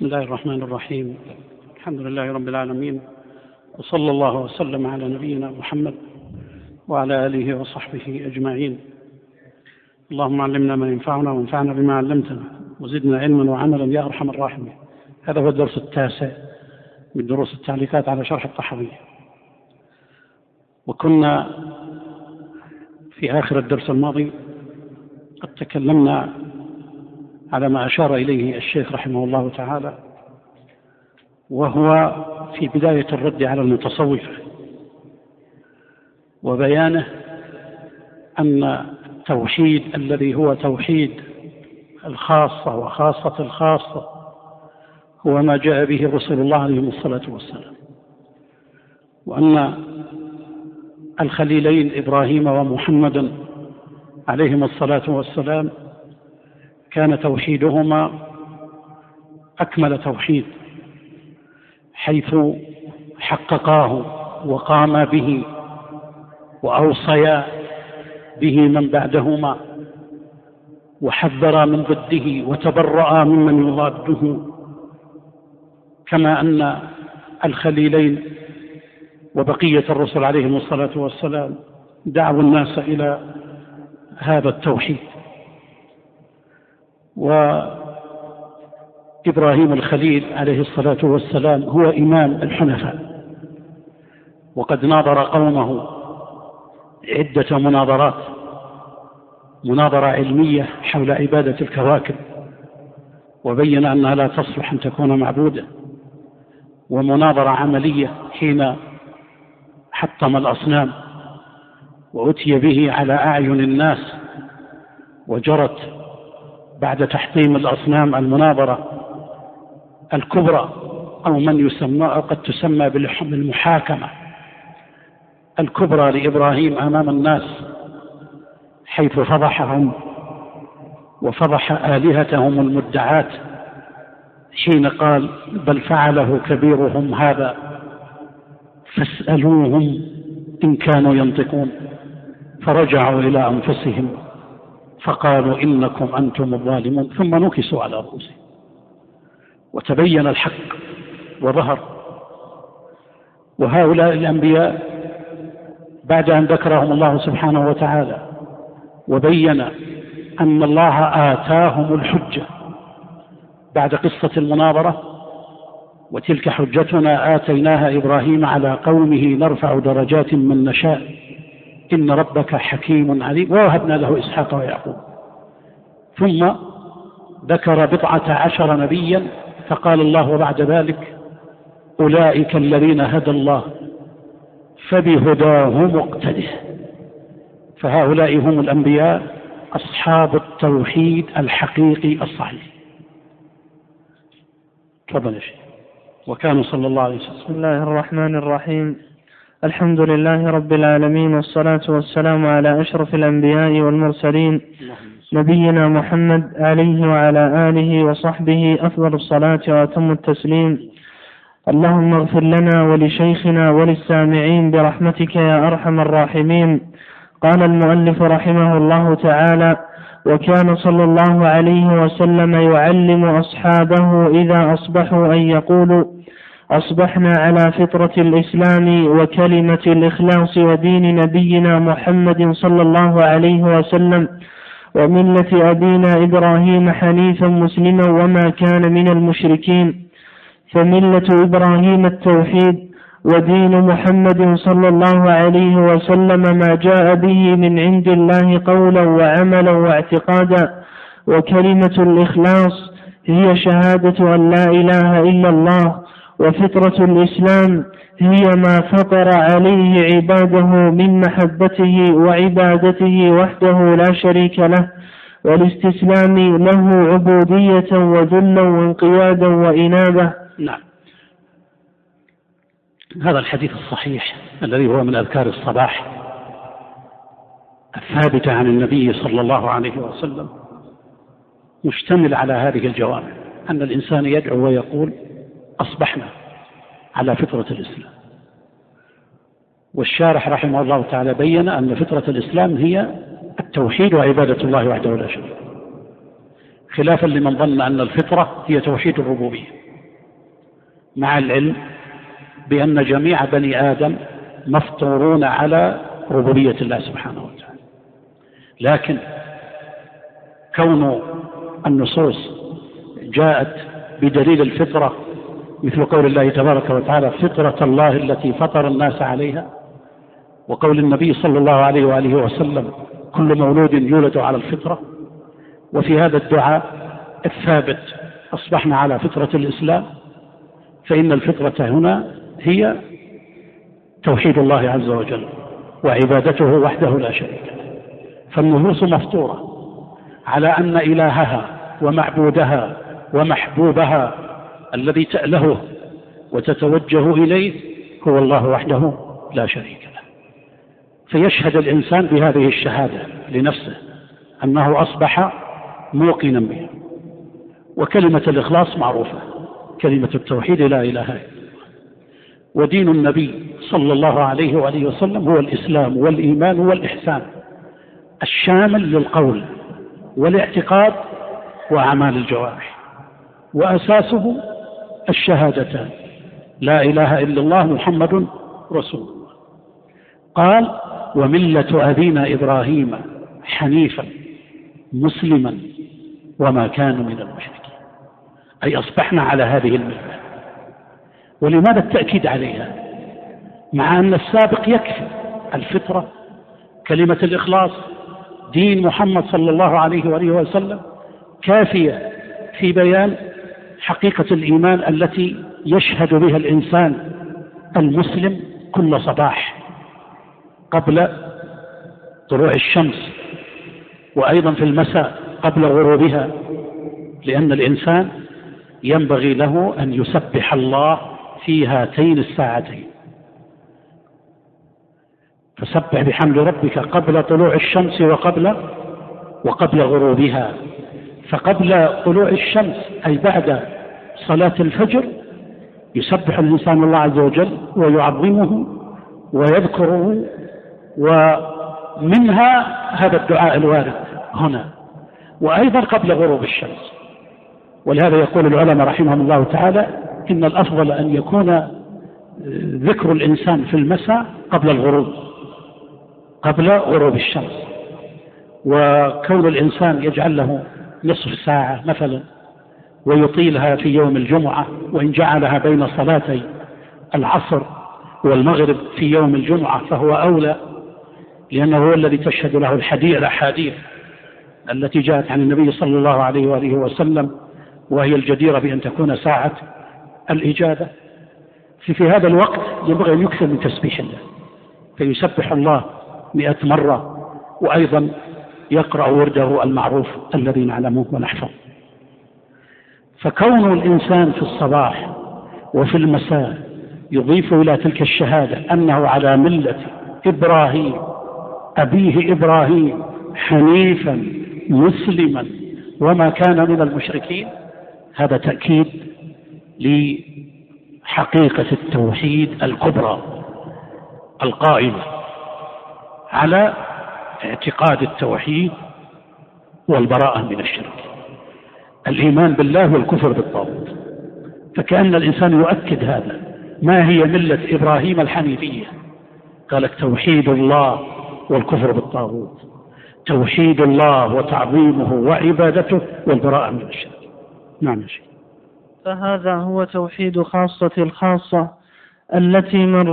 بسم الله الرحمن الرحيم. الحمد لله رب العالمين، وصلى الله وسلم على نبينا محمد وعلى آله وصحبه أجمعين. اللهم علمنا ما ينفعنا وانفعنا بما علمتنا وزدنا علما وعملا يا أرحم الراحمين. هذا هو الدرس التاسع من دروس التعليقات على شرح الطحاوية، وكنا في آخر الدرس الماضي قد تكلمنا على ما أشار إليه الشيخ رحمه الله تعالى، وهو في بداية الرد على المتصوفة وبيانه أن التوحيد الذي هو توحيد الخاصة وخاصة الخاصة هو ما جاء به رسول الله عليه الصلاة والسلام، وأن الخليلين إبراهيم ومحمد عليهم الصلاة والسلام كان توحيدهما أكمل توحيد، حيث حققاه وقام به وأوصيا به من بعدهما، وحذر من ضده وتبرأ ممن يضاده، كما أن الخليلين وبقية الرسل عليهم الصلاة والسلام دعوا الناس إلى هذا التوحيد. وإبراهيم الخليل عليه الصلاة والسلام هو إمام الحنفاء، وقد ناظر قومه عدة مناظرات، مناظرة علمية حول عبادة الكواكب وبين أنها لا تصلح أن تكون معبودة، ومناظرة عملية حين حطم الأصنام وأتي به على أعين الناس، وجرت بعد تحطيم الأصنام المناظرة الكبرى، أو من يسمى أو قد تسمى بالمحاكمة الكبرى لإبراهيم أمام الناس، حيث فضحهم وفضح آلهتهم المدعاة حين قال: بل فعله كبيرهم هذا فاسألوهم إن كانوا ينطقون، فرجعوا إلى أنفسهم فقالوا إنكم أنتم الظالمون، ثم نكسوا على رؤوسهم وتبين الحق وظهر. وهؤلاء الأنبياء بعد أن ذكرهم الله سبحانه وتعالى وبين أن الله آتاهم الحجة بعد قصة المناظرة: وتلك حجتنا آتيناها إبراهيم على قومه نرفع درجات من نشاء إن ربك حكيم عليم ووهبنا له إسحاق ويعقوب. ثم ذكر 12 نبيا فقال الله وبعد ذلك: أولئك الذين هدى الله فبهداه مقتده. فهؤلاء هم الأنبياء أصحاب التوحيد الحقيقي الصحيح. تفضل يا شيخ. وكان صلى الله عليه وسلم. بسم الله الرحمن الرحيم. الحمد لله رب العالمين، والصلاة والسلام على أشرف الأنبياء والمرسلين نبينا محمد عليه وعلى آله وصحبه أفضل الصلاة وأتم التسليم. اللهم اغفر لنا ولشيخنا وللسامعين برحمتك يا أرحم الراحمين. قال المؤلف رحمه الله تعالى: وكان صلى الله عليه وسلم يعلم أصحابه إذا أصبحوا أن يقولوا: أصبحنا على فطرة الإسلام وكلمة الإخلاص ودين نبينا محمد صلى الله عليه وسلم وملة أبينا إبراهيم حنيفا مسلما وما كان من المشركين. فملة إبراهيم التوحيد، ودين محمد صلى الله عليه وسلم ما جاء به من عند الله قولا وعملا واعتقادا. وكلمة الإخلاص هي شهادة أن لا إله إلا الله. وفطرة الإسلام هي ما فطر عليه عباده من محبته وعبادته وحده لا شريك له، والاستسلام له عبودية وذلا وانقيادا وإنابة. نعم، هذا الحديث الصحيح الذي هو من أذكار الصباح الثابتة عن النبي صلى الله عليه وسلم مشتمل على هذه الجوانب، أن الإنسان يدعو ويقول: أصبحنا على فطرة الإسلام. والشارح رحمه الله تعالى بين أن فطرة الإسلام هي التوحيد وعبادة الله وحده لا شريك له، خلافا لمن ظن أن الفطرة هي توحيد الربوبية. مع العلم بأن جميع بني آدم مفطورون على ربوبية الله سبحانه وتعالى، لكن كون النصوص جاءت بدليل الفطرة مثل قول الله تبارك وتعالى فطرة الله التي فطر الناس عليها، وقول النبي صلى الله عليه وآله وسلم كل مولود يولد على الفطرة، وفي هذا الدعاء الثابت أصبحنا على فطرة الإسلام، فإن الفطرة هنا هي توحيد الله عز وجل وعبادته وحده لا شريك له. فالنفوس مفطورة على أن إلهها ومعبودها ومحبوبها الذي تألهه وتتوجه إليه هو الله وحده لا شريك له. فيشهد الإنسان بهذه الشهادة لنفسه أنه أصبح موقنا بها. وكلمة الإخلاص معروفة، كلمة التوحيد لا إله إلا الله. ودين النبي صلى الله عليه وآله وسلم هو الإسلام والإيمان والإحسان الشامل للقول والاعتقاد وأعمال الجوارح، وأساسه الشهادتان لا إله إلا الله محمد رسول الله. قال وملة أبينا إبراهيم حنيفا مسلما وما كان من المشركين، أي أصبحنا على هذه الملة. ولماذا التأكيد عليها مع أن السابق يكفي؟ الفطرة، كلمة الإخلاص، دين محمد صلى الله عليه وآله وسلم كافية في بيان حقيقة الإيمان التي يشهد بها الإنسان المسلم كل صباح قبل طلوع الشمس، وأيضا في المساء قبل غروبها، لأن الإنسان ينبغي له أن يسبح الله في هاتين الساعتين. فسبح بحمد ربك قبل طلوع الشمس وقبل غروبها. فقبل طلوع الشمس أي بعد صلاة الفجر يسبح الإنسان الله عز وجل ويعظمه ويذكره، ومنها هذا الدعاء الوارد هنا، وأيضا قبل غروب الشمس. ولهذا يقول العلماء رحمهم الله تعالى إن الأفضل أن يكون ذكر الإنسان في المساء قبل غروب الشمس، وكون الإنسان يجعل له نصف ساعة مثلا ويطيلها في يوم الجمعة، وإن جعلها بين صلاتي العصر والمغرب في يوم الجمعة فهو أولى، لأنه هو الذي تشهد له الأحاديث التي جاءت عن النبي صلى الله عليه وآله وسلم، وهي الجديرة بأن تكون ساعة الإجابة. في هذا الوقت ينبغي أن يكثر من تسبيح الله، فيسبح الله 100 مرة، وأيضا يقرأ ورده المعروف الذي نعلمه ونحفظه. فكون الإنسان في الصباح وفي المساء يضيف إلى تلك الشهادة أنه على ملة إبراهيم أبيه إبراهيم حنيفا مسلما وما كان من المشركين، هذا تأكيد لحقيقة التوحيد الكبرى القائمة على اعتقاد التوحيد والبراءة من الشرك، الإيمان بالله والكفر بالطاغوت. فكأن الإنسان يؤكد هذا. ما هي ملة إبراهيم الحنيفية؟ قالت توحيد الله والكفر بالطاغوت، توحيد الله وتعظيمه وعبادته والبراءة من الشرك. نعم يا شيخ. فهذا هو توحيد خاصة الخاصة الذي من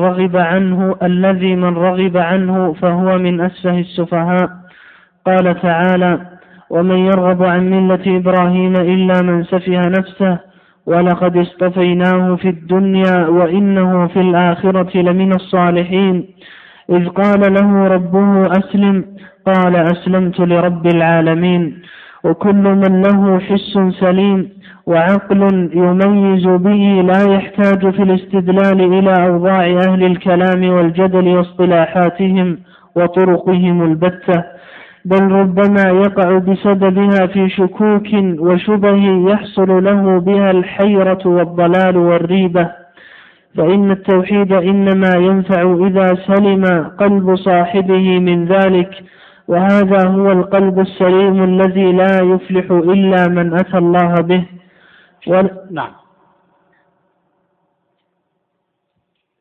رغب عنه فهو من أسفه السفهاء. قال تعالى ومن يرغب عن ملة إبراهيم إلا من سفه نفسه ولقد اصطفيناه في الدنيا وإنه في الآخرة لمن الصالحين إذ قال له ربه أسلم قال أسلمت لرب العالمين. وكل من له حس سليم وعقل يميز به لا يحتاج في الاستدلال إلى أوضاع أهل الكلام والجدل واصطلاحاتهم وطرقهم البتة، بل ربما يقع بسببها في شكوك وشبه يحصل له بها الحيرة والضلال والريبة. فإن التوحيد إنما ينفع إذا سلم قلب صاحبه من ذلك، وهذا هو القلب السليم الذي لا يفلح إلا من أتى الله به. نعم.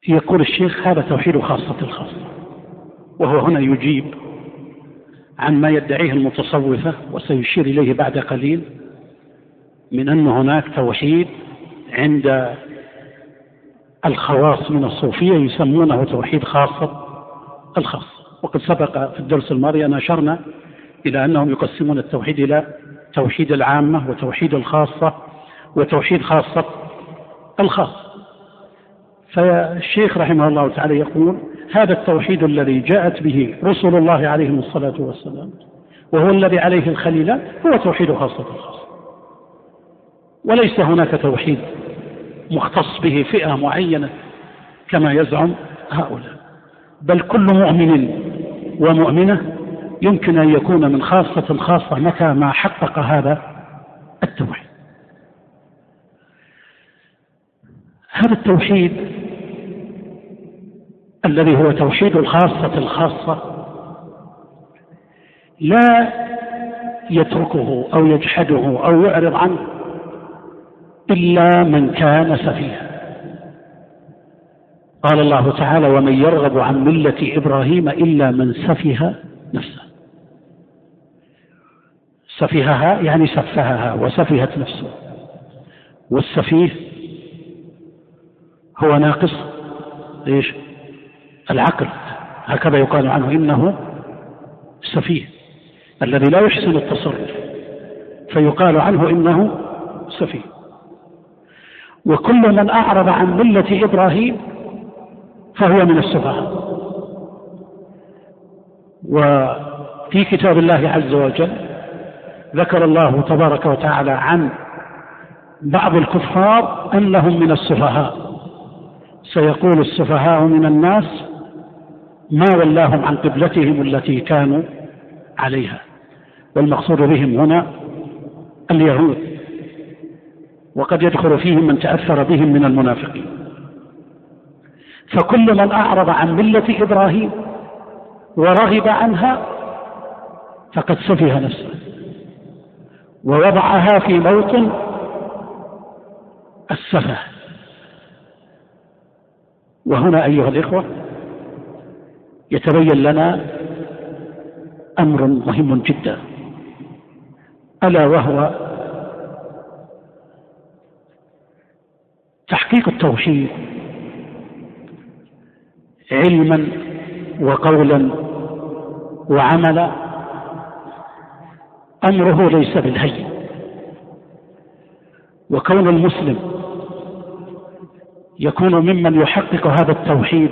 يقول الشيخ هذا توحيد خاصة الخاصة، وهو هنا يجيب عن ما يدعيه المتصوفة وسيشير إليه بعد قليل من أن هناك توحيد عند الخواص من الصوفية يسمونه توحيد خاصة الخاصة. وقد سبق في الدرس الماضي أن أشرنا إلى أنهم يقسمون التوحيد إلى توحيد العامة وتوحيد الخاصة وتوحيد خاصة الخاصة. فالشيخ رحمه الله تعالى يقول هذا التوحيد الذي جاءت به رسل الله عليهم الصلاة والسلام وهو الذي عليه الخليلات هو توحيد خاصة الخاصة، وليس هناك توحيد مختص به فئة معينة كما يزعم هؤلاء، بل كل مؤمن ومؤمنة يمكن أن يكون من خاصة الخاصة متى ما حقق هذا التوحيد. هذا التوحيد الذي هو توحيد الخاصة الخاصة لا يتركه أو يجحده أو يعرض عنه إلا من كان سفيها. قال الله تعالى ومن يرغب عن ملة إبراهيم إلا من سفه نفسه. سفهها يعني سفهها وسفهت نفسه، والسفيه هو ناقص ايش؟ العقل، هكذا يقال عنه إنه سفيه، الذي لا يحسن التصرف فيقال عنه إنه سفيه. وكل من أعرض عن ملة إبراهيم فهو من السفهاء. وفي كتاب الله عز وجل ذكر الله تبارك وتعالى عن بعض الكفار أنهم من السفهاء، سيقول السفهاء من الناس ما ولاهم عن قبلتهم التي كانوا عليها، والمقصود بهم هنا اليهود، وقد يدخل فيهم من تأثر بهم من المنافقين. فكل من أعرض عن ملة إبراهيم ورغب عنها فقد سفه نفسه ووضعها في موطن السفه. وهنا أيها الإخوة يتبين لنا أمر مهم جدا، ألا وهو تحقيق التوحيد علما وقولا وعملا. أمره ليس بالهين، وكون المسلم يكون ممن يحقق هذا التوحيد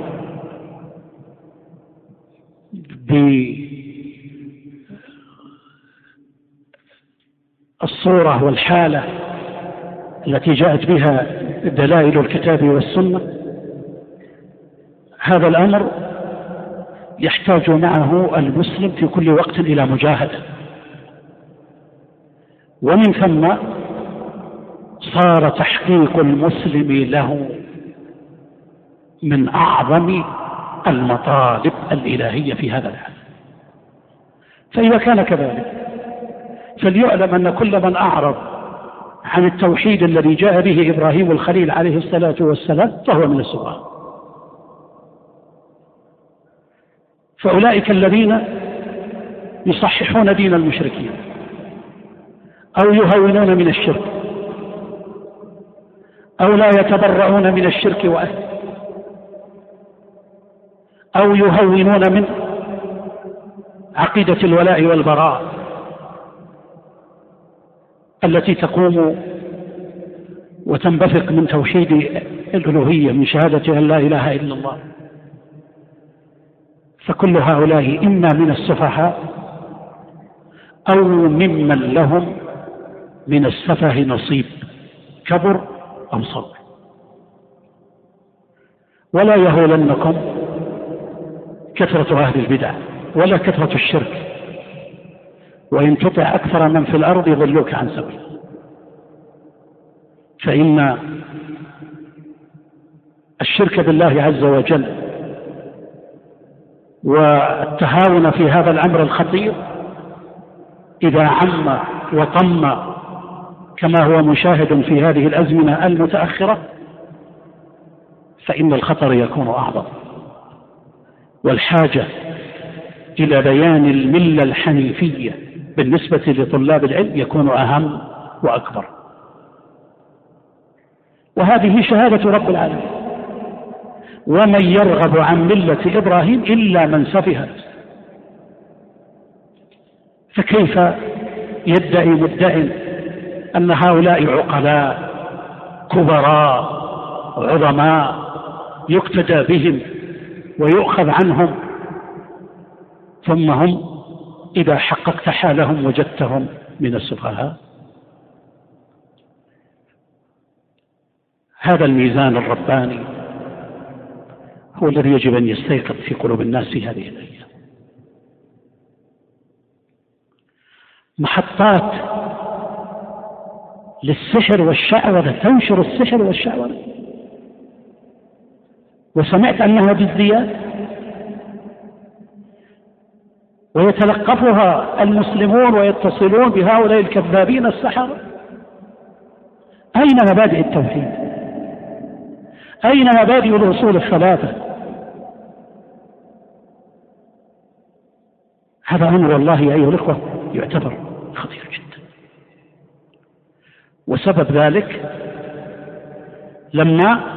بالصورة والحالة التي جاءت بها دلائل الكتاب والسنة، هذا الأمر يحتاج معه المسلم في كل وقت إلى مجاهدة، ومن ثم صار تحقيق المسلم له من أعظم المطالب الإلهية في هذا العالم. فإذا كان كذلك فليعلم أن كل من أعرض عن التوحيد الذي جاء به إبراهيم الخليل عليه الصلاة والسلام فهو من السفهاء. فأولئك الذين يصححون دين المشركين أو يهونون من الشرك أو لا يتبرؤون من الشرك وأهله أو يهونون من عقيدة الولاء والبراء التي تقوم وتنبثق من توحيد الألوهية، من شهادة أن لا إله إلا الله، فكل هؤلاء إما من السفهاء أو ممن لهم من السفه نصيب كبر أو صغر. ولا يهولنكم كثرة أهل البدع ولا كثرة الشرك، وإن تطع أكثر من في الأرض يضلوك عن سبيل. فإن الشرك بالله عز وجل والتهاون في هذا الأمر الخطير إذا عم وطم كما هو مشاهد في هذه الأزمنة المتأخرة فإن الخطر يكون أعظم، والحاجة إلى بيان الملة الحنيفية بالنسبة لطلاب العلم يكون أهم وأكبر. وهذه شهادة رب العالمين: ومن يرغب عن ملة إبراهيم إلا من سفه. فكيف يدعي مدعي أن هؤلاء عقلاء كبراء عظماء يقتدى بهم ويؤخذ عنهم، ثم هم إذا حققت حالهم وجدتهم من السفهاء؟ هذا الميزان الرباني هو الذي يجب أن يستيقظ في قلوب الناس في هذه الأيام. محطات للسحر والشعوذة تنشر السحر والشعوذة، وسمعت أنها بالزيادة، ويتلقفها المسلمون ويتصلون بهؤلاء الكذابين السحرة. أين مبادئ التوحيد؟ أين مبادئ الأصول الثلاثة؟ هذا أمر والله أيها الأخوة يعتبر خطير جدا. وسبب ذلك لما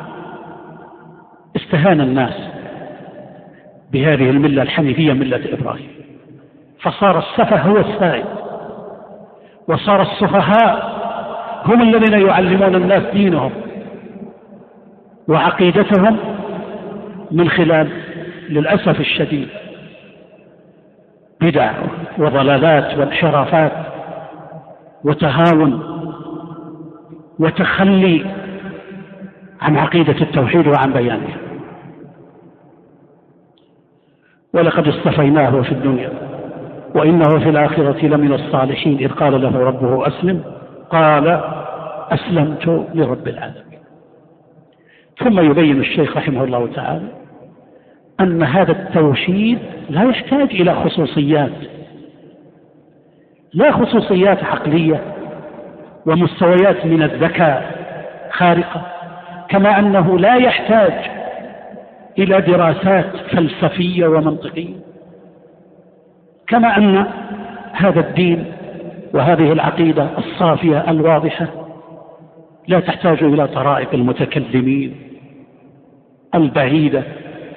استهان الناس بهذه الملة الحنيفية ملة إبراهيم، فصار السفه هو السائد، وصار السفهاء هم الذين يعلمون الناس دينهم وعقيدتهم من خلال للأسف الشديد بدع وضلالات وانحرافات وتهاون وتخلي عن عقيدة التوحيد وعن بيانها. ولقد اصطفيناه في الدنيا وإنه في الآخرة لمن الصالحين إذ قال له ربه أسلم قال أسلمت لرب العالمين. ثم يبين الشيخ رحمه الله تعالى أن هذا التوحيد لا يحتاج إلى خصوصيات، لا خصوصيات عقلية ومستويات من الذكاء خارقة، كما أنه لا يحتاج إلى دراسات فلسفية ومنطقية، كما أن هذا الدين وهذه العقيدة الصافية الواضحة لا تحتاج إلى طرائق المتكلمين البعيدة،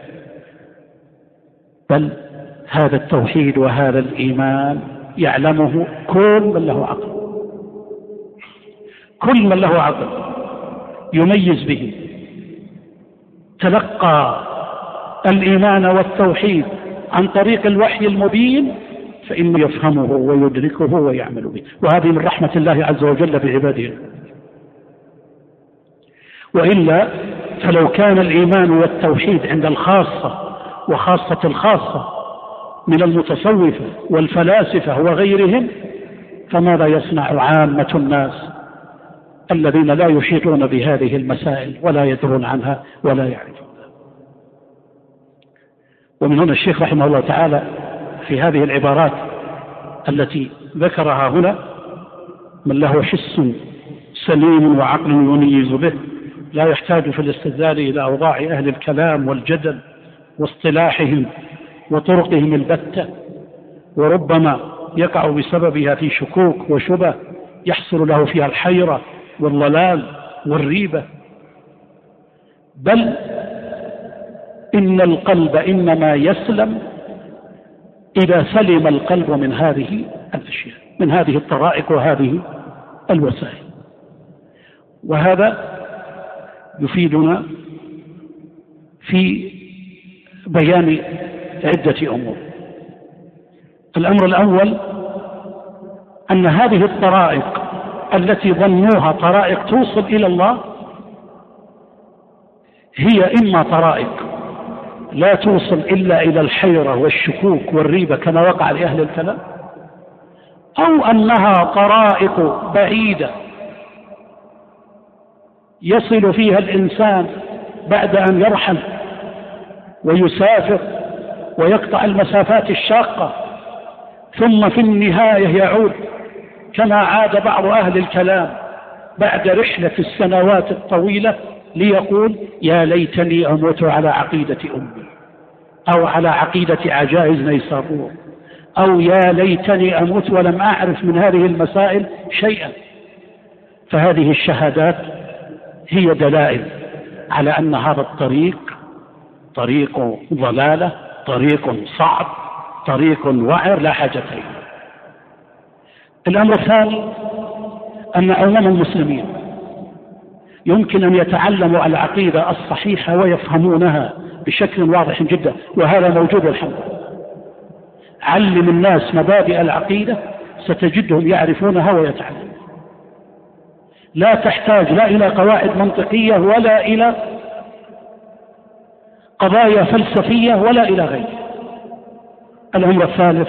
بل هذا التوحيد وهذا الإيمان يعلمه كل من له عقل، كل من له عقل يميز به، تلقى الإيمان والتوحيد عن طريق الوحي المبين فإنه يفهمه ويدركه ويعمل به. وهذه من رحمة الله عز وجل بعباده. وإلا فلو كان الإيمان والتوحيد عند الخاصة وخاصة الخاصة من المتصوفة والفلاسفة وغيرهم، فماذا يصنع عامة الناس الذين لا يحيطون بهذه المسائل ولا يدرون عنها ولا يعرفونها؟ ومن هنا الشيخ رحمه الله تعالى في هذه العبارات التي ذكرها هنا: من له حس سليم وعقل يميز به لا يحتاج في الاستدلال إلى أوضاع أهل الكلام والجدل واصطلاحهم وطرقهم البتة، وربما يقع بسببها في شكوك وشبه يحصل له فيها الحيرة والضلال والريبة. بل إن القلب إنما يسلم إذا سلم القلب من هذه الأشياء، من هذه الطرائق وهذه الوسائل. وهذا يفيدنا في بيان عدة أمور. الأمر الأول أن هذه الطرائق التي ظنوها طرائق توصل إلى الله هي إما طرائق لا توصل إلا إلى الحيرة والشكوك والريبة كما وقع لأهل الكلام، أو أنها طرائق بعيدة يصل فيها الإنسان بعد أن يرحل ويسافر ويقطع المسافات الشاقة، ثم في النهاية يعود كما عاد بعض أهل الكلام بعد رحلة السنوات الطويلة ليقول يا ليتني أموت على عقيدة أمي، أو على عقيدة عجائز نيسابور، أو يا ليتني أموت ولم أعرف من هذه المسائل شيئا. فهذه الشهادات هي دلائل على أن هذا الطريق طريق ضلالة، طريق صعب، طريق وعر لا حاجة إليه. الأمر الثاني أن عموم المسلمين يمكن أن يتعلموا العقيدة الصحيحة ويفهمونها بشكل واضح جدا، وهذا موجود الحمد لله. علم الناس مبادئ العقيدة ستجدهم يعرفونها ويتعلمون. لا تحتاج لا إلى قواعد منطقية ولا إلى قضايا فلسفية ولا إلى غيره. الأمر الثالث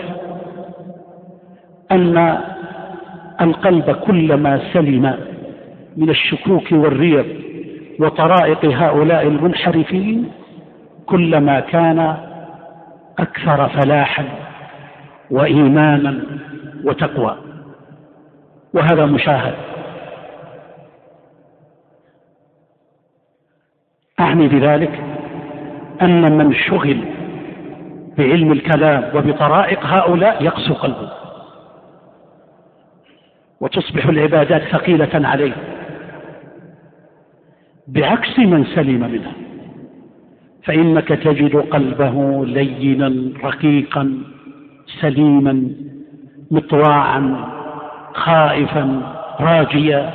أن القلب كلما سلم من الشكوك والريب وطرائق هؤلاء المنحرفين كلما كان أكثر فلاحا وإيمانا وتقوى، وهذا مشاهد. أعني بذلك أن من شغل بعلم الكلام وبطرائق هؤلاء يقسو قلبه، وتصبح العبادات ثقيلة عليه، بعكس من سلم منها، فإنك تجد قلبه لينا رقيقا سليما مطواعا خائفا راجيا.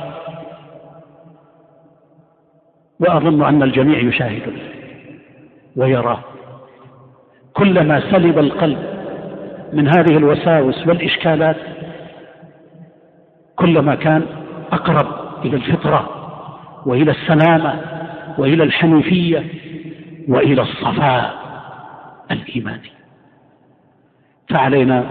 وأظن أن الجميع يشاهد ويراه. كلما سلب القلب من هذه الوساوس والإشكالات كلما كان أقرب إلى الفطرة وإلى السلامة وإلى الحنيفية وإلى الصفاء الإيماني. فعلينا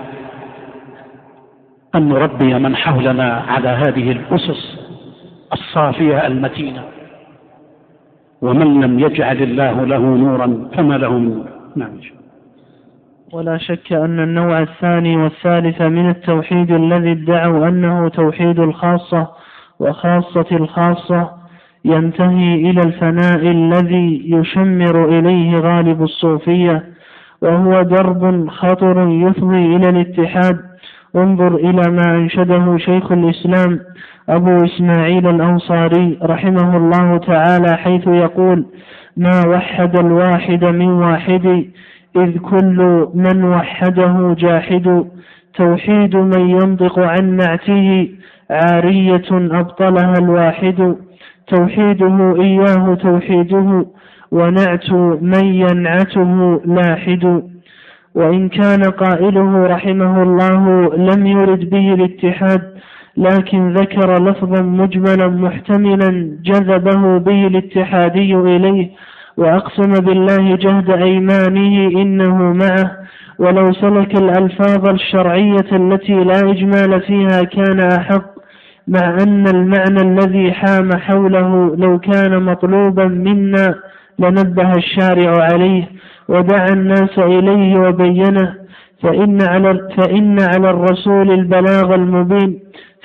أن نربي من حولنا على هذه الأسس الصافية المتينة، ومن لم يجعل الله له نورا فما له من نور. نعم. ولا شك أن النوع الثاني والثالث من التوحيد الذي ادعوا أنه توحيد الخاصة وخاصة الخاصة ينتهي إلى الفناء الذي يشمر إليه غالب الصوفية، وهو درب خطر يفضي إلى الاتحاد. انظر إلى ما أنشده شيخ الإسلام أبو إسماعيل الأنصاري رحمه الله تعالى، حيث يقول: ما وحد الواحد من واحد، إذ كل من وحده جاحد. توحيد من ينطق عن نعته، عارية أبطلها الواحد. توحيده إياه توحيده، ونعت من ينعته لاحد. وإن كان قائله رحمه الله لم يرد به الاتحاد، لكن ذكر لفظا مجملا محتملا جذبه به الاتحادي إليه، وأقسم بالله جهد أيمانه إنه معه، ولو سلك الألفاظ الشرعية التي لا إجمال فيها كان أحق، مع أن المعنى الذي حام حوله لو كان مطلوبا منا لنبه الشارع عليه ودعا الناس إليه وبينه. فإن على الرسول البلاغ المبين،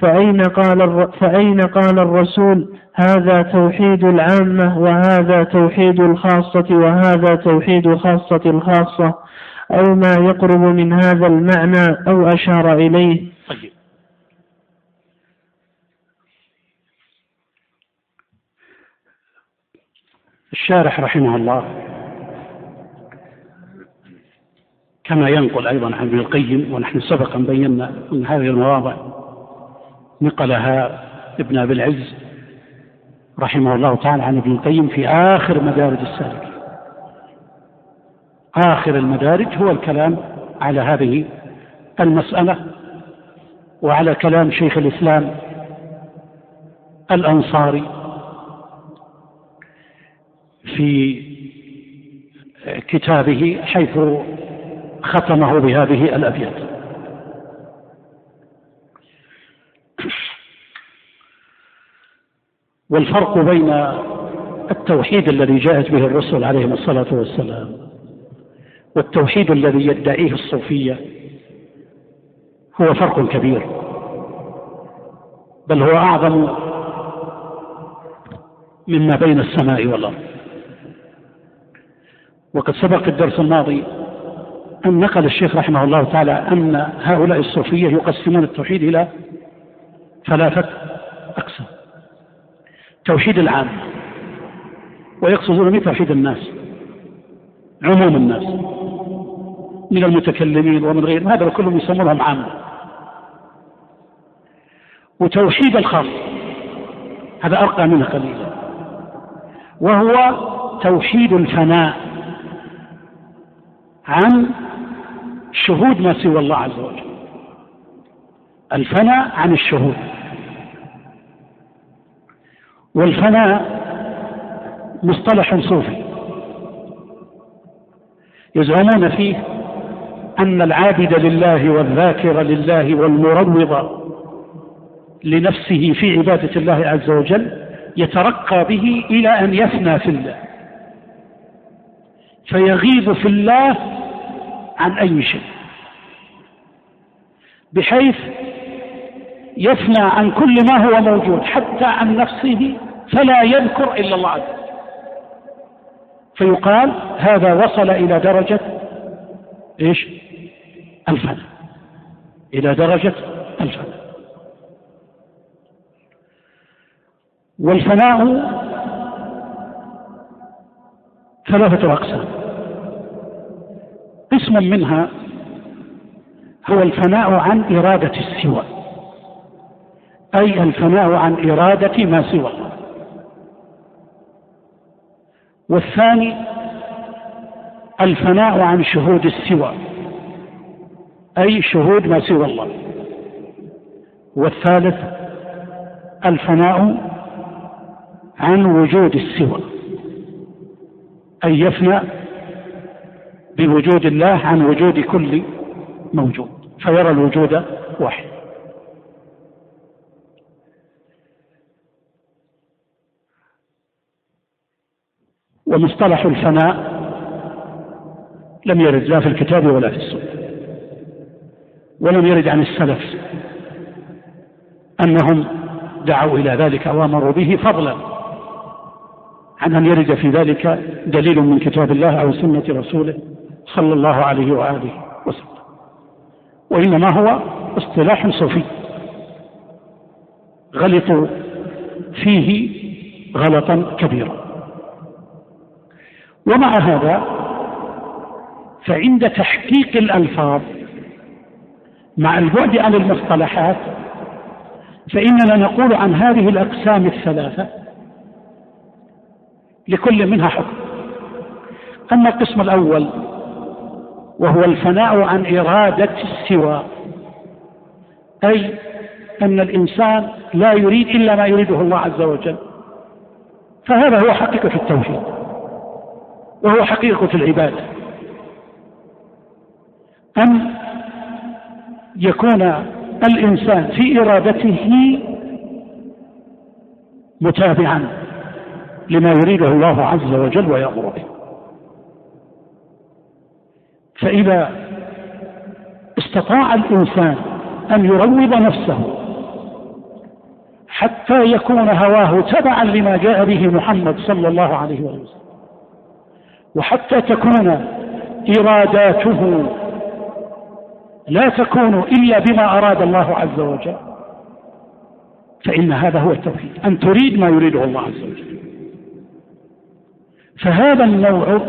فأين قال الرسول هذا توحيد العامة وهذا توحيد الخاصة وهذا توحيد خاصة الخاصة، أو ما يقرب من هذا المعنى أو أشار إليه. طيب. الشارح رحمه الله كما ينقل أيضا عن ابن القيم، ونحن سبقا بينا من هذه المواضع نقلها ابن أبي العز رحمه الله تعالى عن ابن القيم في آخر مدارج السالكين. آخر المدارج هو الكلام على هذه المسألة وعلى كلام شيخ الإسلام الأنصاري في كتابه، حيث ختمه بهذه الأبيات: والفرق بين التوحيد الذي جاءت به الرسل عليهم الصلاة والسلام والتوحيد الذي يدعيه الصوفية هو فرق كبير، بل هو أعظم مما بين السماء والأرض. وقد سبق الدرس الماضي أن نقل الشيخ رحمه الله تعالى أن هؤلاء الصوفية يقسمون التوحيد إلى 3 أقسام: توحيد العام، ويقصدون به توحيد الناس، عموم الناس من المتكلمين ومن غيرهم، هذا كلهم يسمونهم عامة. وتوحيد الخاص هذا أرقى منه قليلا، وهو توحيد الفناء عن شهود ما سوى الله عز وجل، الفناء عن الشهود. والفناء مصطلح صوفي يزعمون فيه أن العابد لله والذاكر لله والمروض لنفسه في عبادة الله عز وجل يترقى به إلى أن يفنى في الله، فيغيب في الله عن أي شيء، بحيث يفنى عن كل ما هو موجود حتى عن نفسه، فلا يذكر إلا الله عز وجل. فيقال هذا وصل إلى درجة إيش؟ الفناء، إلى درجة الفناء. والفناء 3 أقسام: قسم منها هو الفناء عن إرادة السوى، أي الفناء عن إرادة ما سوى الله. والثاني الفناء عن شهود السوى، أي شهود ما سوى الله. والثالث الفناء عن وجود السوى، أي يفنى بوجود الله عن وجود كل موجود، فيرى الوجود واحد. ومصطلح الفناء لم يرد لا في الكتاب ولا في السنة، ولم يرد عن السلف أنهم دعوا إلى ذلك وامروا به، فضلا عن أن يرد في ذلك دليل من كتاب الله أو سنة رسوله صلى الله عليه وآله وسلم، وإنما هو اصطلاح صوفي غلطوا فيه غلطا كبيرا. ومع هذا فعند تحقيق الألفاظ مع البعد عن المصطلحات فإننا نقول عن هذه الأقسام 3 لكل منها حكم. أما القسم الأول وهو الفناء عن إرادة السوى، أي أن الإنسان لا يريد إلا ما يريده الله عز وجل، فهذا هو حقيقة التوحيد وهو حقيقة العبادة، أن يكون الإنسان في إرادته متابعا لما يريده الله عز وجل ويأمر به. فإذا استطاع الإنسان أن يروض نفسه حتى يكون هواه تبعا لما جاء به محمد صلى الله عليه وسلم، وحتى تكون إراداته لا تكون إلا بما أراد الله عز وجل، فإن هذا هو التوحيد، أن تريد ما يريده الله عز وجل. فهذا النوع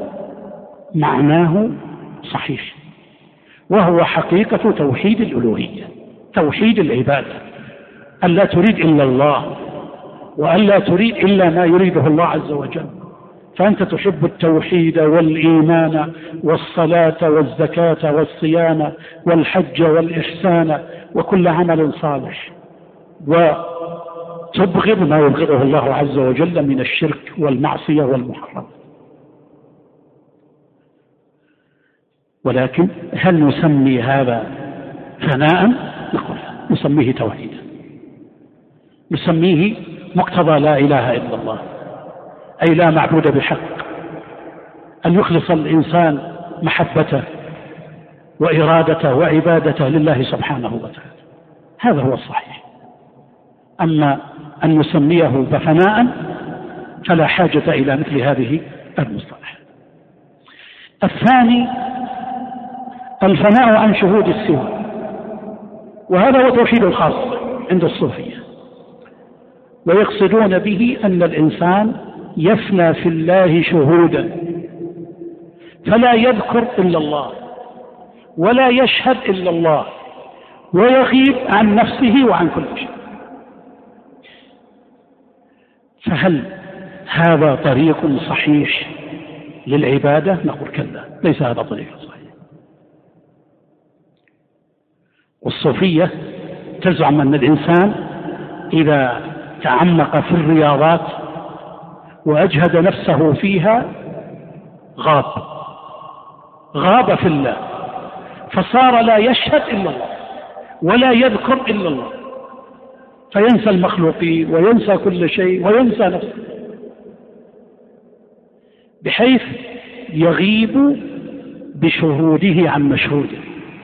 معناه صحيح، وهو حقيقة توحيد الألوهية، توحيد العبادة، أن لا تريد إلا الله وأن لا تريد إلا ما يريده الله عز وجل. فأنت تحب التوحيد والإيمان والصلاة والزكاة والصيام والحج والإحسان وكل عمل صالح، وتبغض ما يبغضه الله عز وجل من الشرك والمعصية والمحرم. ولكن هل نسمي هذا فناء؟ نقول نسميه توحيدا، نسميه مقتضى لا إله إلا الله، أي لا معبود بحق، أن يخلص الإنسان محبته وإرادته وعبادته لله سبحانه وتعالى، هذا هو الصحيح. أما أن نسميه فناء فلا حاجة إلى مثل هذه المصطلحات. الثاني الفناء عن شهود السوى، وهذا هو توحيد الخاص عند الصوفية، ويقصدون به أن الإنسان يفنى في الله شهودا، فلا يذكر إلا الله ولا يشهد إلا الله، ويغيب عن نفسه وعن كل شيء. فهل هذا طريق صحيح للعبادة؟ نقول كلا، ليس هذا طريق صحيح. والصوفية تزعم أن الإنسان إذا تعمق في الرياضات وأجهد نفسه فيها غاب في الله، فصار لا يشهد إلا الله ولا يذكر إلا الله، فينسى المخلوقين وينسى كل شيء وينسى نفسه، بحيث يغيب بشهوده عن مشهوده،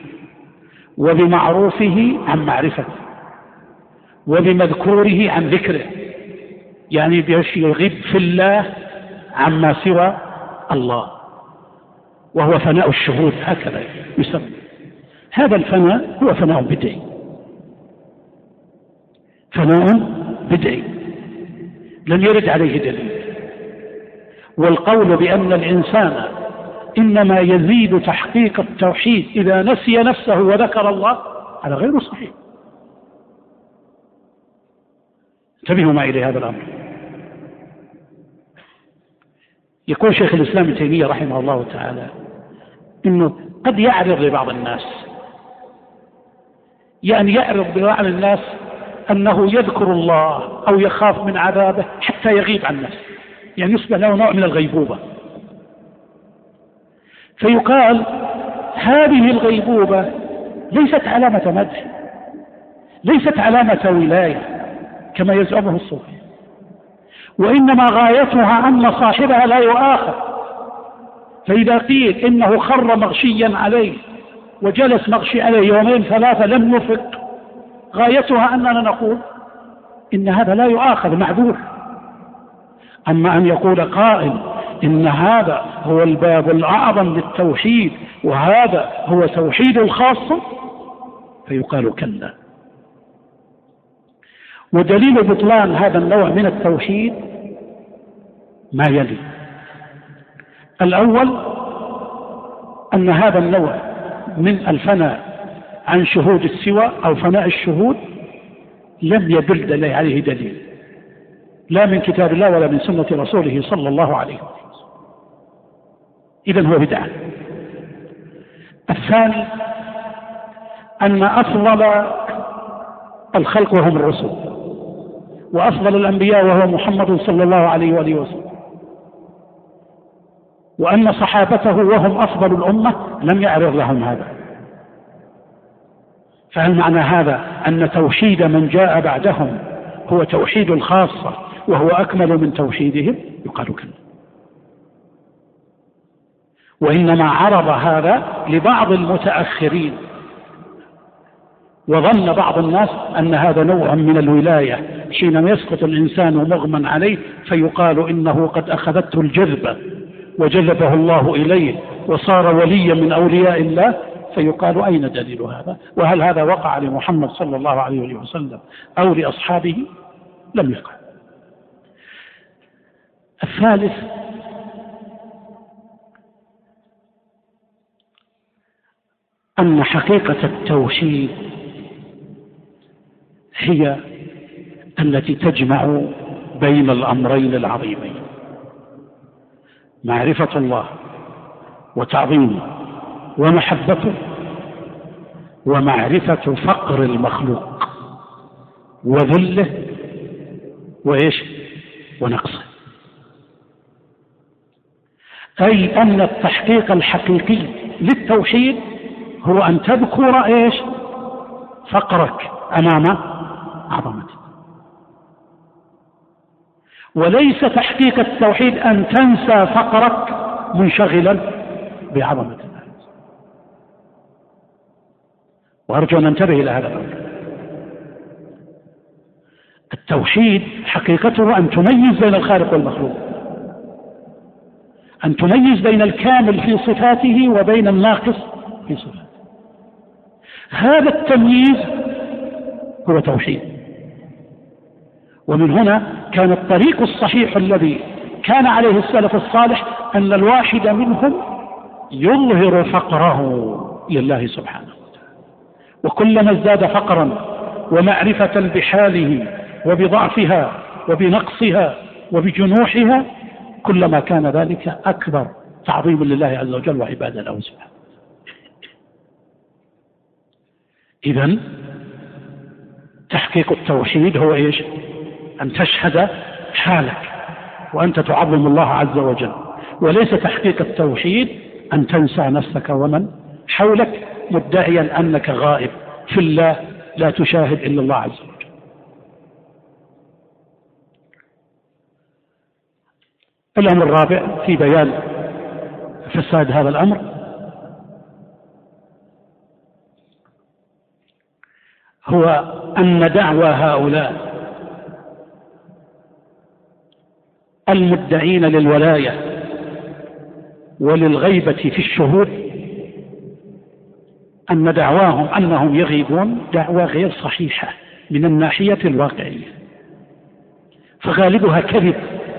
وبمعروفه عن معرفته، وبمذكوره عن ذكره، يعني يغيب في الله عما سوى الله، وهو فناء الشهود، هكذا يسمى. هذا الفناء هو فناء بدعي، فناء بدعي لم يرد عليه دليل. والقول بأن الإنسان إنما يزيد تحقيق التوحيد إذا نسي نفسه وذكر الله، هذا غير صحيح. انتبهوا معي لهذا الأمر. يقول شيخ الإسلام ابن تيمية رحمه الله تعالى إنه قد يعرض لبعض الناس، يعني يعرض لبعض الناس أنه يذكر الله أو يخاف من عذابه حتى يغيب عن نفسه، يعني يصبح له نوع من الغيبوبة. فيقال هذه الغيبوبة ليست علامة مدح، ليست علامة ولاية كما يزعمه الصوفي، وإنما غايتها أن صاحبها لا يؤاخذ. فإذا قيل إنه خر مغشيا عليه وجلس مغشي عليه يومين ثلاثة لم يفق، غايتها أننا نقول إن هذا لا يؤاخذ، معذور. أما أن يقول قائل إن هذا هو الباب الأعظم للتوحيد وهذا هو توحيد الخاصة، فيقال كلا. ودليل بطلان هذا النوع من التوحيد ما يلي: الأول أن هذا النوع من الفناء عن شهود السوى أو فناء الشهود لم يدل عليه دليل، لا من كتاب الله ولا من سنة رسوله صلى الله عليه وسلم، إذن هو بدعة. الثاني أن أفضل الخلق وهم الرسل، وأفضل الأنبياء وهو محمد صلى الله عليه وآله وسلم، وأن صحابته وهم أفضل الأمة لم يعرض لهم هذا. فهل معنى هذا أن توحيد من جاء بعدهم هو توحيد الخاصة وهو أكمل من توحيدهم؟ يقال كلا. وإنما عرض هذا لبعض المتأخرين، وظن بعض الناس أن هذا نوع من الولاية، حينما يسقط الإنسان مغمى عليه فيقال إنه قد أخذته الجذبة وجذبه الله إليه وصار وليا من أولياء الله، فيقال أين دليل هذا؟ وهل هذا وقع لمحمد صلى الله عليه وسلم أو لأصحابه؟ لم يقع. الثالث أن حقيقة التوحيد هي التي تجمع بين الأمرين العظيمين: معرفة الله وتعظيمه ومحبته، ومعرفة فقر المخلوق وذله ونقصه. أي أن التحقيق الحقيقي للتوحيد هو أن تذكر فقرك أمام عظمته، وليس تحقيق التوحيد أن تنسى فقرك منشغلا بعظمة الله. وأرجو أن ننتبه إلى هذا الأمر. التوحيد حقيقته أن تميز بين الخالق والمخلوق، أن تميز بين الكامل في صفاته وبين الناقص في صفاته. هذا التمييز هو توحيد. ومن هنا كان الطريق الصحيح الذي كان عليه السلف الصالح أن الواحد منهم يظهر فقره لله سبحانه وتعالى، وكلما ازداد فقرا ومعرفة بحاله وبضعفها وبنقصها وبجنوحها كلما كان ذلك أكبر تعظيم لله عز وجل وعبادة له سبحانه. إذن تحقيق التوحيد هو إيش؟ أن تشهد حالك وأنت تعظم الله عز وجل، وليس تحقيق التوحيد أن تنسى نفسك ومن حولك مدعيا أنك غائب في الله لا تشاهد إلا الله عز وجل. الأمر الرابع في بيان فساد هذا الأمر هو أن دعوى هؤلاء المدعين للولاية وللغيبة في الشهود أن دعواهم أنهم يغيبون دعوى غير صحيحة من الناحية الواقعية، فغالبها كذب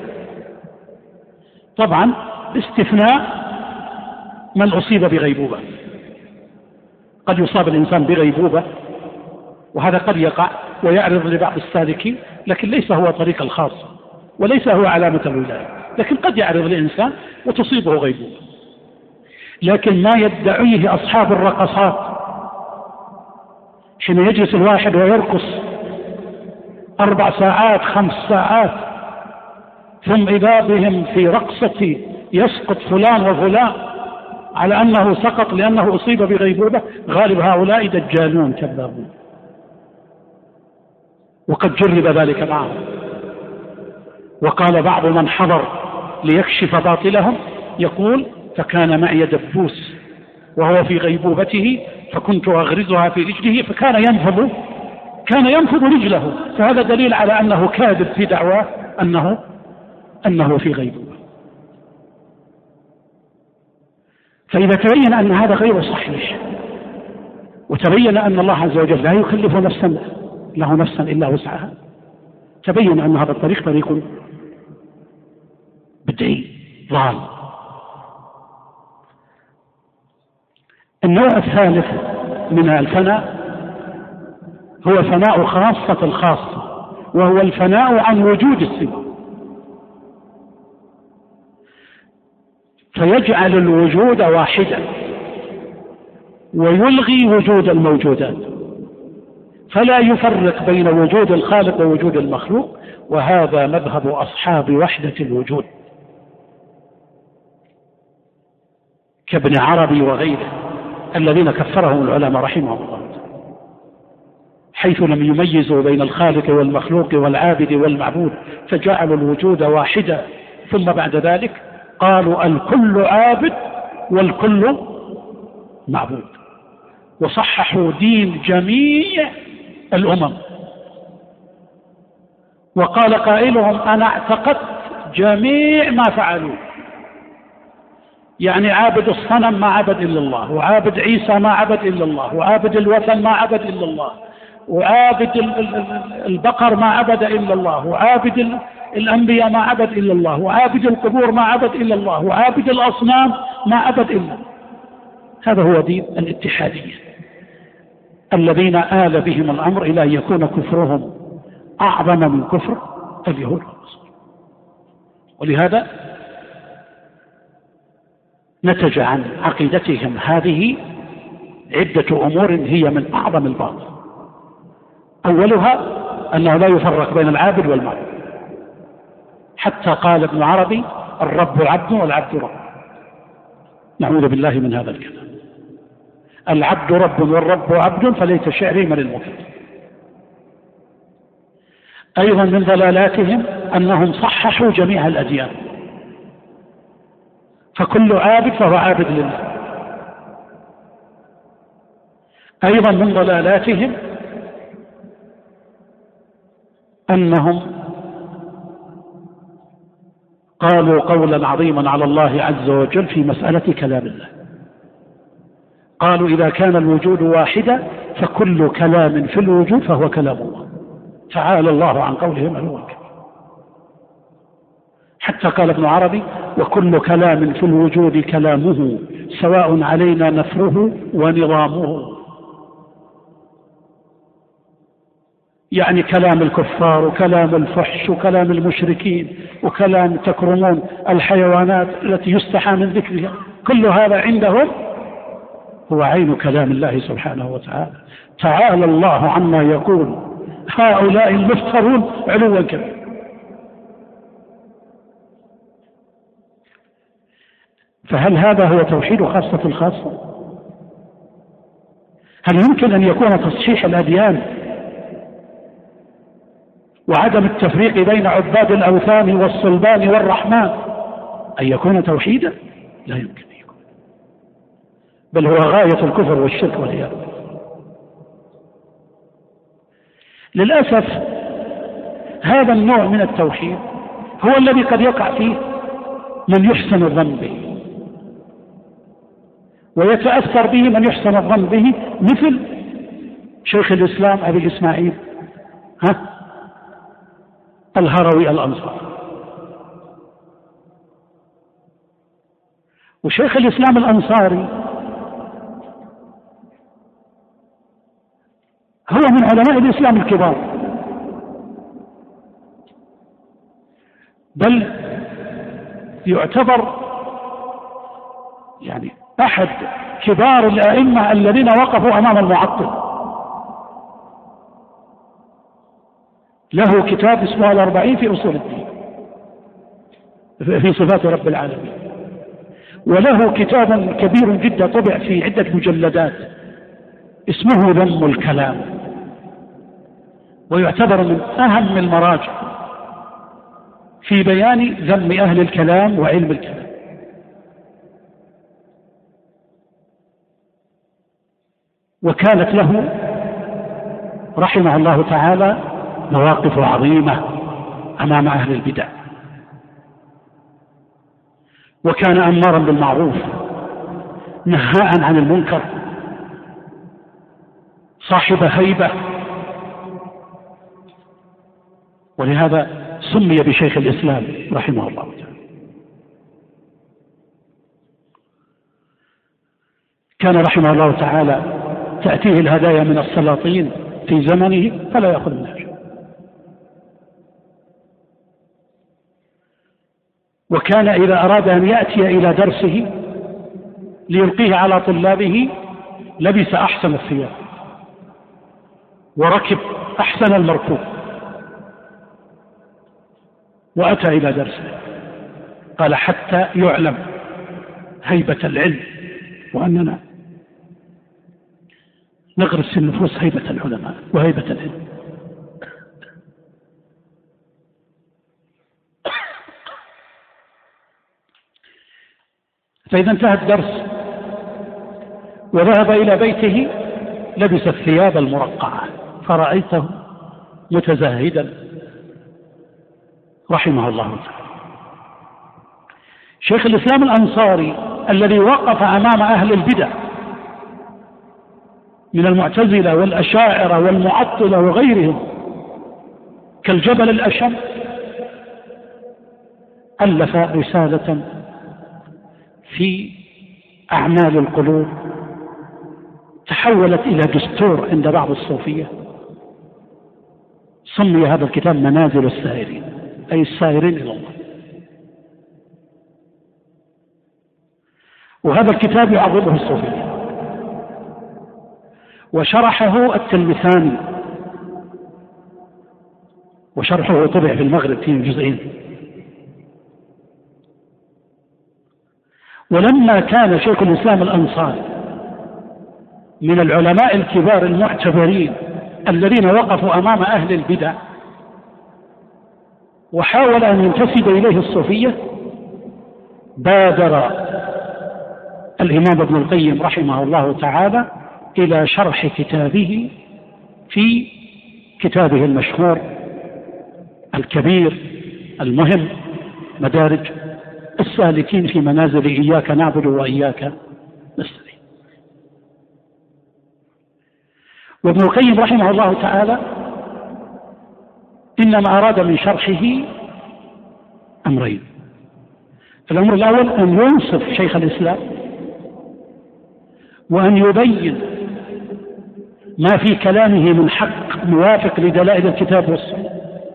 طبعا باستثناء من أصيب بغيبوبة. قد يصاب الإنسان بغيبوبة وهذا قد يقع ويعرض لبعض السالكين، لكن ليس هو طريق الخاص وليس هو علامة الولاية، لكن قد يعرض الإنسان وتصيبه غيبوبة. لكن ما يدعيه أصحاب الرقصات حين يجلس الواحد ويرقص 4 ساعات 5 ساعات ثم إذا بهم في رقصة يسقط فلان وفلان على أنه سقط لأنه أصيب بغيبوبة، غالب هؤلاء دجالون كذابون، وقد جرب ذلك معهم. وقال بعض من حضر ليكشف باطلهم يقول: فكان معي دبوس وهو في غيبوبته فكنت أغرزها في رجله فكان ينفض رجله، فهذا دليل على أنه كاذب في دعواه أنه في غيبوبة. فإذا تبين أن هذا غير صحيح وتبين أن الله عز وجل لا يكلف نفسا إلا وسعها، تبين أن هذا الطريق طريق بدعي ضال. النوع الثالث من الفناء هو فناء خاصة الخاصة، وهو الفناء عن وجود السوى، فيجعل الوجود واحدا ويلغي وجود الموجودات، فلا يفرق بين وجود الخالق ووجود المخلوق، وهذا مذهب أصحاب وحدة الوجود كابن عربي وغيره الذين كفرهم العلماء رحمهم الله، حيث لم يميزوا بين الخالق والمخلوق والعابد والمعبود، فجعلوا الوجود واحدا، ثم بعد ذلك قالوا الكل عابد والكل معبود، وصححوا دين جميع الأمم. وقال قائلهم: أنا اعتقدت جميع ما فعلوا، يعني عابد الصنم ما عبد إلا الله، وعابد عيسى ما عبد إلا الله، وعابد الوثن ما عبد إلا الله، وعابد البقر ما عبد إلا الله، وعابد الأنبياء ما عبد إلا الله، وعابد القبور ما عبد إلا الله، وعابد الأصنام ما عبد إلا الله. هذا هو دين الاتحادية الذين آل بهم الأمر إلى أن يكون كفرهم أعظم من كفر اليهود والنصارى. ولهذا نتج عن عقيدتهم هذه عدة أمور هي من أعظم الباطل. أولها أنه لا يفرق بين العابد والمعبود، حتى قال ابن عربي: الرب عبد والعبد رب. نعوذ بالله من هذا الكلام. العبد رب والرب عبد، فليت شعري من المفيد. أيضا من ضلالاتهم أنهم صححوا جميع الأديان، فكل عابد فهو عابد لله. أيضا من ضلالاتهم أنهم قالوا قولا عظيما على الله عز وجل في مسألة كلام الله. قالوا إذا كان الوجود واحدا فكل كلام في الوجود فهو كلام الله، تعالى الله عن قولهم علوا كبيرا. حتى قال ابن عربي: وكل كلام في الوجود كلامه سواء علينا نثره ونظامه. يعني كلام الكفار وكلام الفحش وكلام المشركين وكلام تكرمون الحيوانات التي يستحى من ذكرها، كل هذا عندهم هو عين كلام الله سبحانه وتعالى. تعالى الله عما يقول هؤلاء المفترون علوا كبيرا. فهل هذا هو توحيد خاصة الخاصة؟ هل يمكن أن يكون تصحيح الأديان وعدم التفريق بين عباد الأوثان والصلبان والرحمن أن يكون توحيدا؟ لا يمكن أن يكون، بل هو غاية الكفر والشرك والعياذ بالله. للأسف هذا النوع من التوحيد هو الذي قد يقع فيه من يحسن الظن به، ويتأثر به من يحسن الظن به، مثل شيخ الإسلام أبي إسماعيل الهروي الأنصاري. وشيخ الإسلام الأنصاري هو من علماء الإسلام الكبار، بل يعتبر يعني أحد كبار الأئمة الذين وقفوا أمام المعطل. له كتاب اسمه الأربعين في أصول الدين في صفات رب العالمين، وله كتاب كبير جدا طبع في عدة مجلدات اسمه ذم الكلام، ويعتبر من أهم المراجع في بيان ذم أهل الكلام وعلم الكلام. وكانت له رحمه الله تعالى مواقف عظيمة أمام أهل البدع، وكان أمارا بالمعروف نهاء عن المنكر، صاحب هيبة، ولهذا سمي بشيخ الإسلام رحمه الله تعالى. كان رحمه الله تعالى تأتيه الهدايا من السلاطين في زمنه فلا يأخذ منها شيء، وكان إذا أراد أن يأتي إلى درسه ليلقيه على طلابه لبس أحسن الثياب وركب أحسن المركوب وأتى إلى درسه. قال: حتى يعلم هيبة العلم، وأننا نغرس في النفوس هيبة العلماء وهيبة العلم. فإذا انتهى الدرس وذهب إلى بيته لبس الثياب المرقعة، فرأيته متزاهدا رحمه الله تعالى. شيخ الإسلام الأنصاري الذي وقف أمام أهل البدع من المعتزلة والأشاعرة والمعطلة وغيرهم كالجبل الأشم، ألف رسالة في أعمال القلوب تحولت إلى دستور عند بعض الصوفية. سمي هذا الكتاب منازل السائرين، أي السائرين إلى الله. وهذا الكتاب يعظمه الصوفية، وشرحه التلمساني، وشرحه طبع في المغرب في جزئين. ولما كان شيخ الإسلام الأنصاري من العلماء الكبار المعتبرين الذين وقفوا أمام أهل البدع وحاول أن ينتسب إليه الصوفية، بادر الإمام ابن القيم رحمه الله تعالى إلى شرح كتابه في كتابه المشهور الكبير المهم مدارج السالكين في منازل إياك نعبد وإياك نستعين. وابن القيم رحمه الله تعالى إنما أراد من شرحه أمرين. الأمر الأول أن ينصف شيخ الإسلام وأن يبين ما في كلامه من حق موافق لدلائل الكتاب والسنة.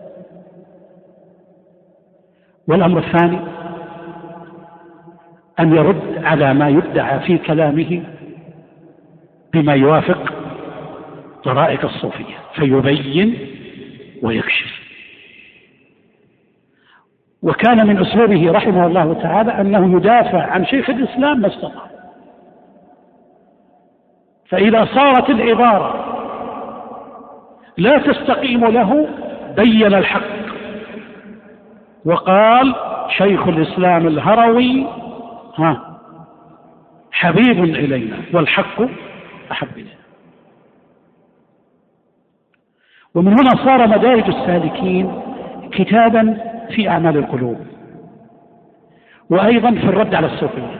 والأمر الثاني أن يرد على ما يدعى في كلامه بما يوافق طرائق الصوفية فيبين ويكشف. وكان من أسلوبه رحمه الله تعالى أنه يدافع عن شيخ الإسلام ما استطاع، فإذا صارت العبارة لا تستقيم له بين الحق وقال شيخ الإسلام الهروي حبيب إلينا والحق أحب إلينا. ومن هنا صار مدارج السالكين كتابا في أعمال القلوب، وأيضا في الرد على الصوفية،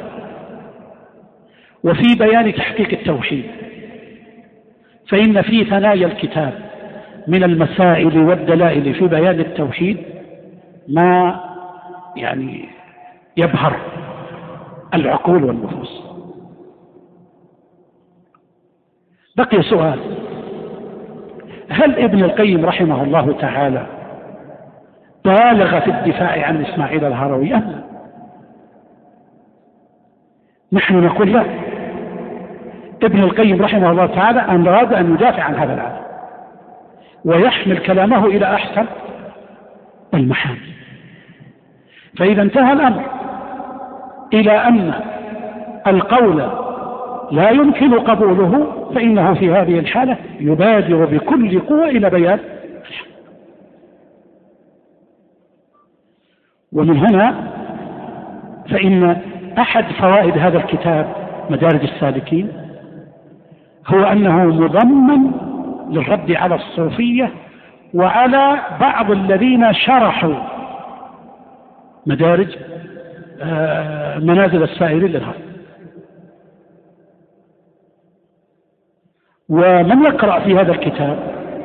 وفي بيان تحقيق التوحيد. فإن في ثنايا الكتاب من المسائل والدلائل في بيان التوحيد ما يعني يبهر العقول والنفوس. بقي سؤال: هل ابن القيم رحمه الله تعالى بالغ في الدفاع عن إسماعيل الهروي أم لا؟ نحن نقول لا. ابن القيم رحمه الله تعالى أراد أن يدافع عن هذا العالم ويحمل كلامه إلى أحسن المحامل. فإذا انتهى الأمر إلى أن القول لا يمكن قبوله فإنه في هذه الحالة يبادر بكل قوة إلى بيان الحق. ومن هنا فإن أحد فوائد هذا الكتاب مدارج السالكين هو أنه مضمن للرد على الصوفية وعلى بعض الذين شرحوا مدارج منازل السائرين للهروي. ومن يقرأ في هذا الكتاب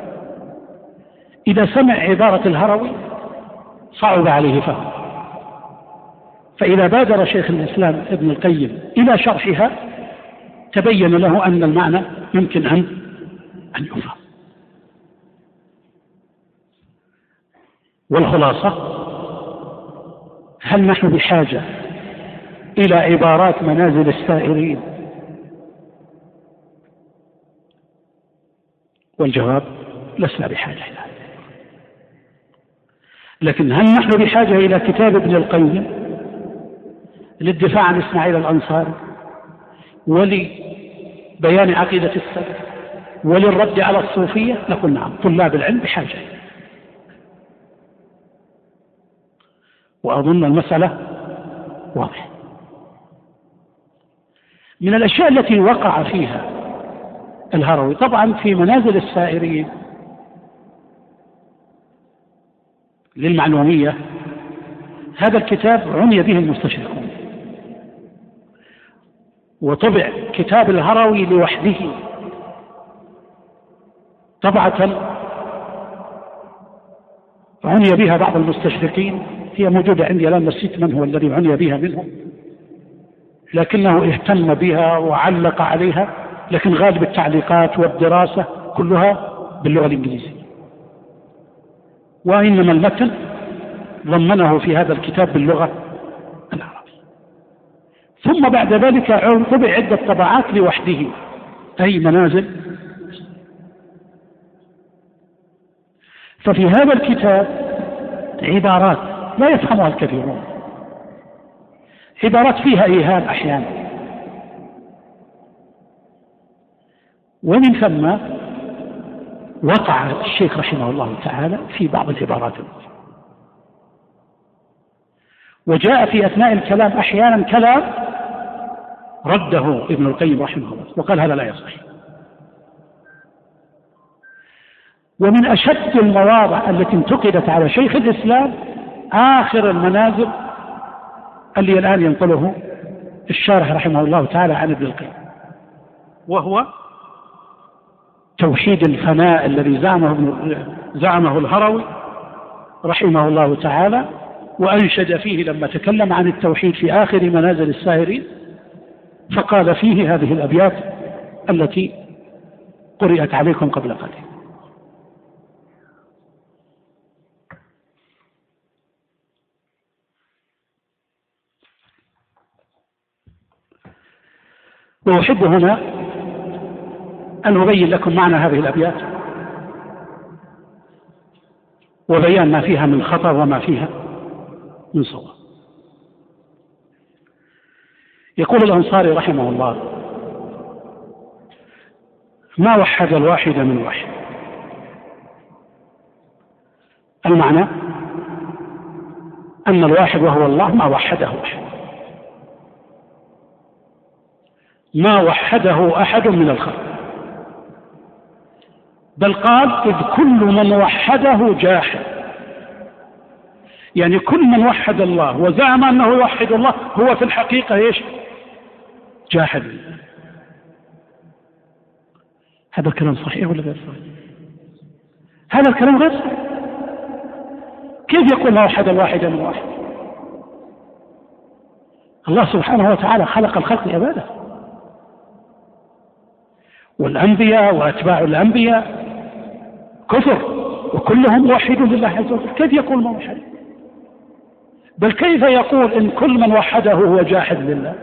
إذا سمع عبارة الهروي صعب عليه فهم، فإذا بادر شيخ الإسلام ابن القيم إلى شرحها تبين له أن المعنى يمكن أن يفهم. والخلاصة: هل نحن بحاجة إلى عبارات منازل السائرين؟ والجواب: لسنا بحاجة إلى هذا. لكن هل نحن بحاجة إلى كتاب ابن القيم للدفاع عن إسماعيل الأنصاري ولبيان عقيدة السلف وللرد على الصوفية؟ نقول نعم، طلاب العلم بحاجة. وأظن المسألة واضحة. من الأشياء التي وقع فيها الهروي طبعا في منازل السائرين للمعلومية، هذا الكتاب عني به المستشرقون، وطبع كتاب الهروي لوحده طبعة عني بها بعض المستشرقين، هي موجودة عندي الآن، نسيت من هو الذي عني بها منهم، لكنه اهتم بها وعلق عليها، لكن غالب التعليقات والدراسة كلها باللغة الإنجليزية، وإنما المتن ضمنه في هذا الكتاب باللغة العربية. ثم بعد ذلك طبع عدة طبعات لوحده، أي منازل. ففي هذا الكتاب عبارات لا يفهمها الكثيرون، عبارات فيها إيهام أحيانا، ومن ثم وقع الشيخ رحمه الله تعالى في بعض العبارات، وجاء في أثناء الكلام أحيانا كلام رده ابن القيم رحمه الله وقال هذا لا يصح. ومن أشد المواضع التي انتقدت على شيخ الإسلام آخر المنازل اللي الآن ينقله الشارح رحمه الله تعالى عن ابن القيم، وهو توحيد الفناء الذي زعمه الهروي رحمه الله تعالى، وأنشد فيه لما تكلم عن التوحيد في آخر منازل السائرين، فقال فيه هذه الأبيات التي قرأت عليكم قبل قليل: وأحب هنا أن أبين لكم معنى هذه الأبيات وبيان ما فيها من خطأ وما فيها من صواب. يقول الأنصاري رحمه الله: ما وحد الواحد من واحد. المعنى أن الواحد وهو الله ما وحده أحد، ما وحده أحد من الخلق، بل قال: إذ كل من وحده جاحد. يعني كل من وحد الله وزعم أنه يوحد الله هو في الحقيقة إيش؟ جاحد. هذا الكلام صحيح ولا غير صحيح؟ هذا الكلام غير صحيح. كيف يقول ما وحد الواحد من واحد؟ الله سبحانه وتعالى خلق الخلق لعباده، والأنبياء وأتباع الأنبياء كثر وكلهم موحدون لله عز وجل، كيف يقول ما وحد؟ بل كيف يقول إن كل من وحده هو جاحد لله؟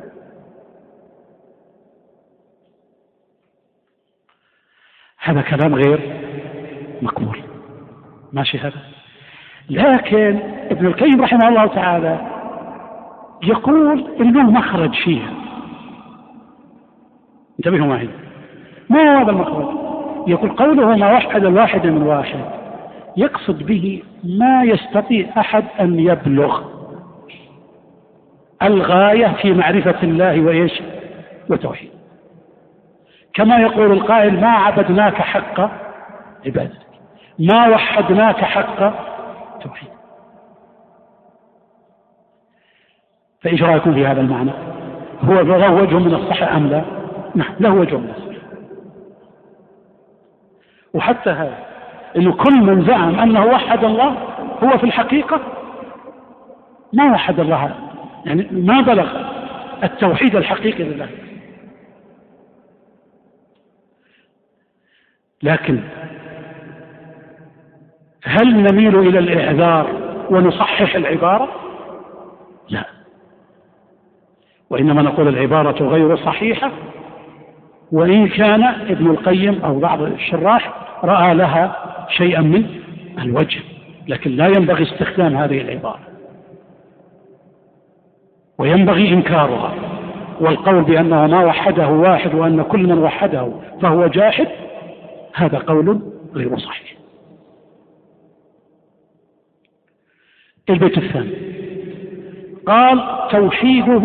هذا كلام غير مقبول، ماشي هذا. لكن ابن القيم رحمه الله تعالى يقول إنه مخرج فيها. انتبهوا معي، ما هو هذا المخرج؟ يقول قوله ما وحد الواحد من واحد يقصد به ما يستطيع أحد أن يبلغ الغاية في معرفة الله وإيش وتوحيد، كما يقول القائل: ما عبدناك حق عبادتك، ما وحدناك حق توحيد. فإيش رأيكم في هذا المعنى؟ هو له وجه من الصحة أم لا؟ نعم، له وجه من الصحة. وحتى هذا إنه كل من زعم أنه وحد الله هو في الحقيقة ما وحد الله، يعني ما بلغ التوحيد الحقيقي لله. لكن هل نميل إلى الإعذار ونصحح العبارة؟ لا، وإنما نقول العبارة غير صحيحة، وإن كان ابن القيم أو بعض الشراح رأى لها شيئا من الوجه، لكن لا ينبغي استخدام هذه العبارة، وينبغي إنكارها. والقول بأنه ما وحده واحد وأن كل من وحده فهو جاحد، هذا قول غير صحيح. البيت الثاني قال: توحيده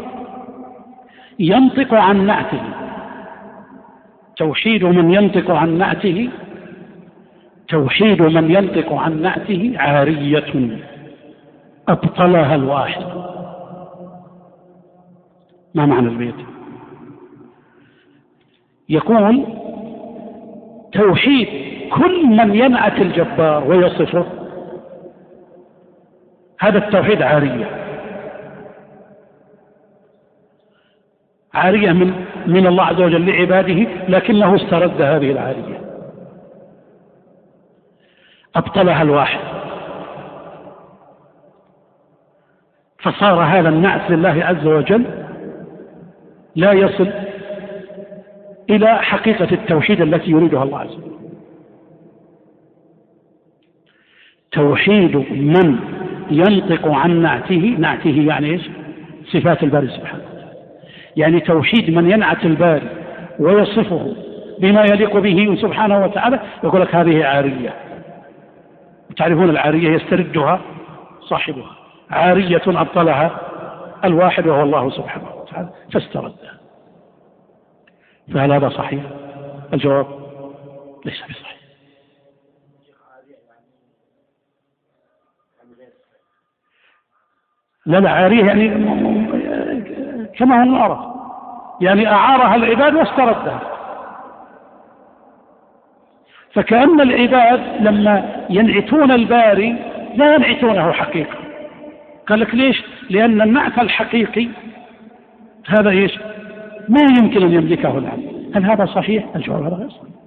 ينطق عن نعته. توحيد من ينطق عن نعته، توحيد من ينطق عن نعته عارية أبطلها الواحد. ما معنى البيت؟ يقول: توحيد كل من ينعت الجبار ويصفه، هذا التوحيد عارية، عارية من الله عز وجل لعباده، لكنه استرد هذه العارية، أبطلها الواحد، فصار هذا النعت لله عز وجل لا يصل إلى حقيقة التوحيد التي يريدها الله عز وجل. توحيد من ينطق عن نعته، نعته يعني إيش؟ صفات الباري سبحانه، يعني توحيد من ينعت الباري ويصفه بما يليق به سبحانه وتعالى، يقول لك هذه عارية. تعرفون العارية يستردها صاحبها، عارية أبطلها الواحد وهو الله سبحانه وتعالى فاستردها. فهل هذا صحيح؟ الجواب ليس بصحيح. لا عارية يعني كما هو معرف، يعني أعارها العباد واستردها. فكأن العباد لما ينعتون الباري لا ينعتونه حقيقة. قال لك ليش؟ لأن النعت الحقيقي هذا إيش؟ ما يمكن أن يملكه العبد. هل هذا صحيح؟ الجواب هذا غير صحيح.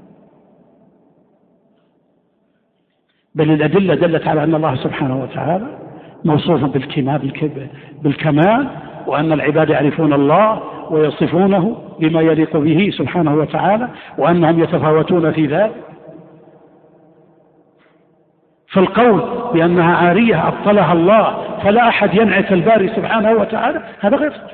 بل الأدلة دلت على أن الله سبحانه وتعالى موصوف بالكمال، وأن العباد يعرفون الله ويصفونه بما يليق به سبحانه وتعالى، وأنهم يتفاوتون في ذلك. فالقول بأنها عارية أبطلها الله فلا أحد ينعت الباري سبحانه وتعالى هذا غير صحيح.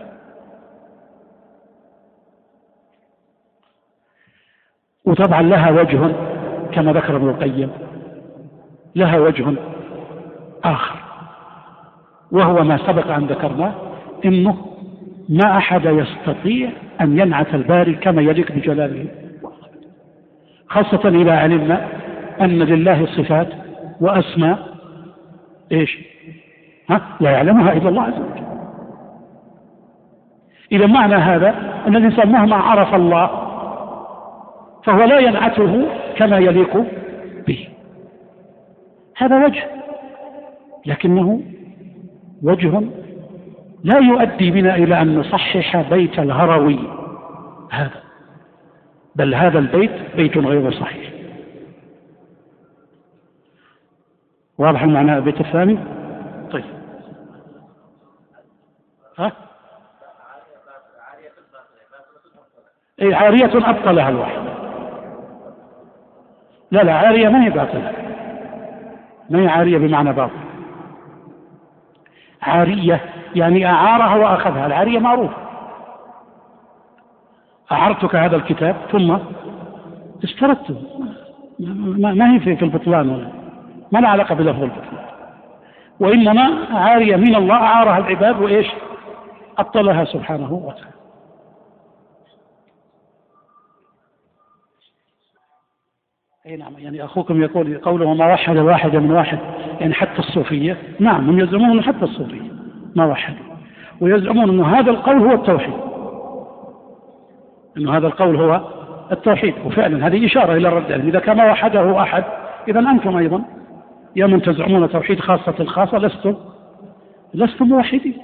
وطبعا لها وجه كما ذكر ابن القيم، لها وجه آخر، وهو ما سبق أن ذكرناه، إنه ما أحد يستطيع أن ينعت الباري كما يليق بجلاله، خاصة إذا علمنا أن لله صفات وأسماء إيش؟ لا يعلمها إلا الله عز وجل. إذا معنى هذا أن الإنسان مهما عرف الله فهو لا ينعته كما يليق به. هذا وجه، لكنه وجه لا يؤدي بنا إلى أن نصحح بيت الهروي هذا، بل هذا البيت بيت غير صحيح. واضح المعنى البيت الثاني؟ طيب أي عارية أبطلها الواحد. لا عارية ما هي باطلة، ما هي عارية بمعنى باطل. عارية يعني أعارها وأخذها. العارية معروف، أعرتك هذا الكتاب ثم اشترطته، ما هي في البطلان ولا ما له علاقة بلفظ البطلان، وإنما عارية من الله أعارها العباد وإيش؟ أبطلها سبحانه وتعالى. أي نعم، يعني أخوكم يقول قوله ما وحد الواحد من واحد، يعني حتى الصوفية، نعم هم يزعمون حتى الصوفية ما وحدوا، ويزعمون أن هذا القول هو التوحيد، أن هذا القول هو التوحيد. وفعلا هذه إشارة إلى الرد، إذا كان وحده أحد إذا أنتم أيضا يا من تزعمون توحيد خاصة الخاصة لستم موحدين.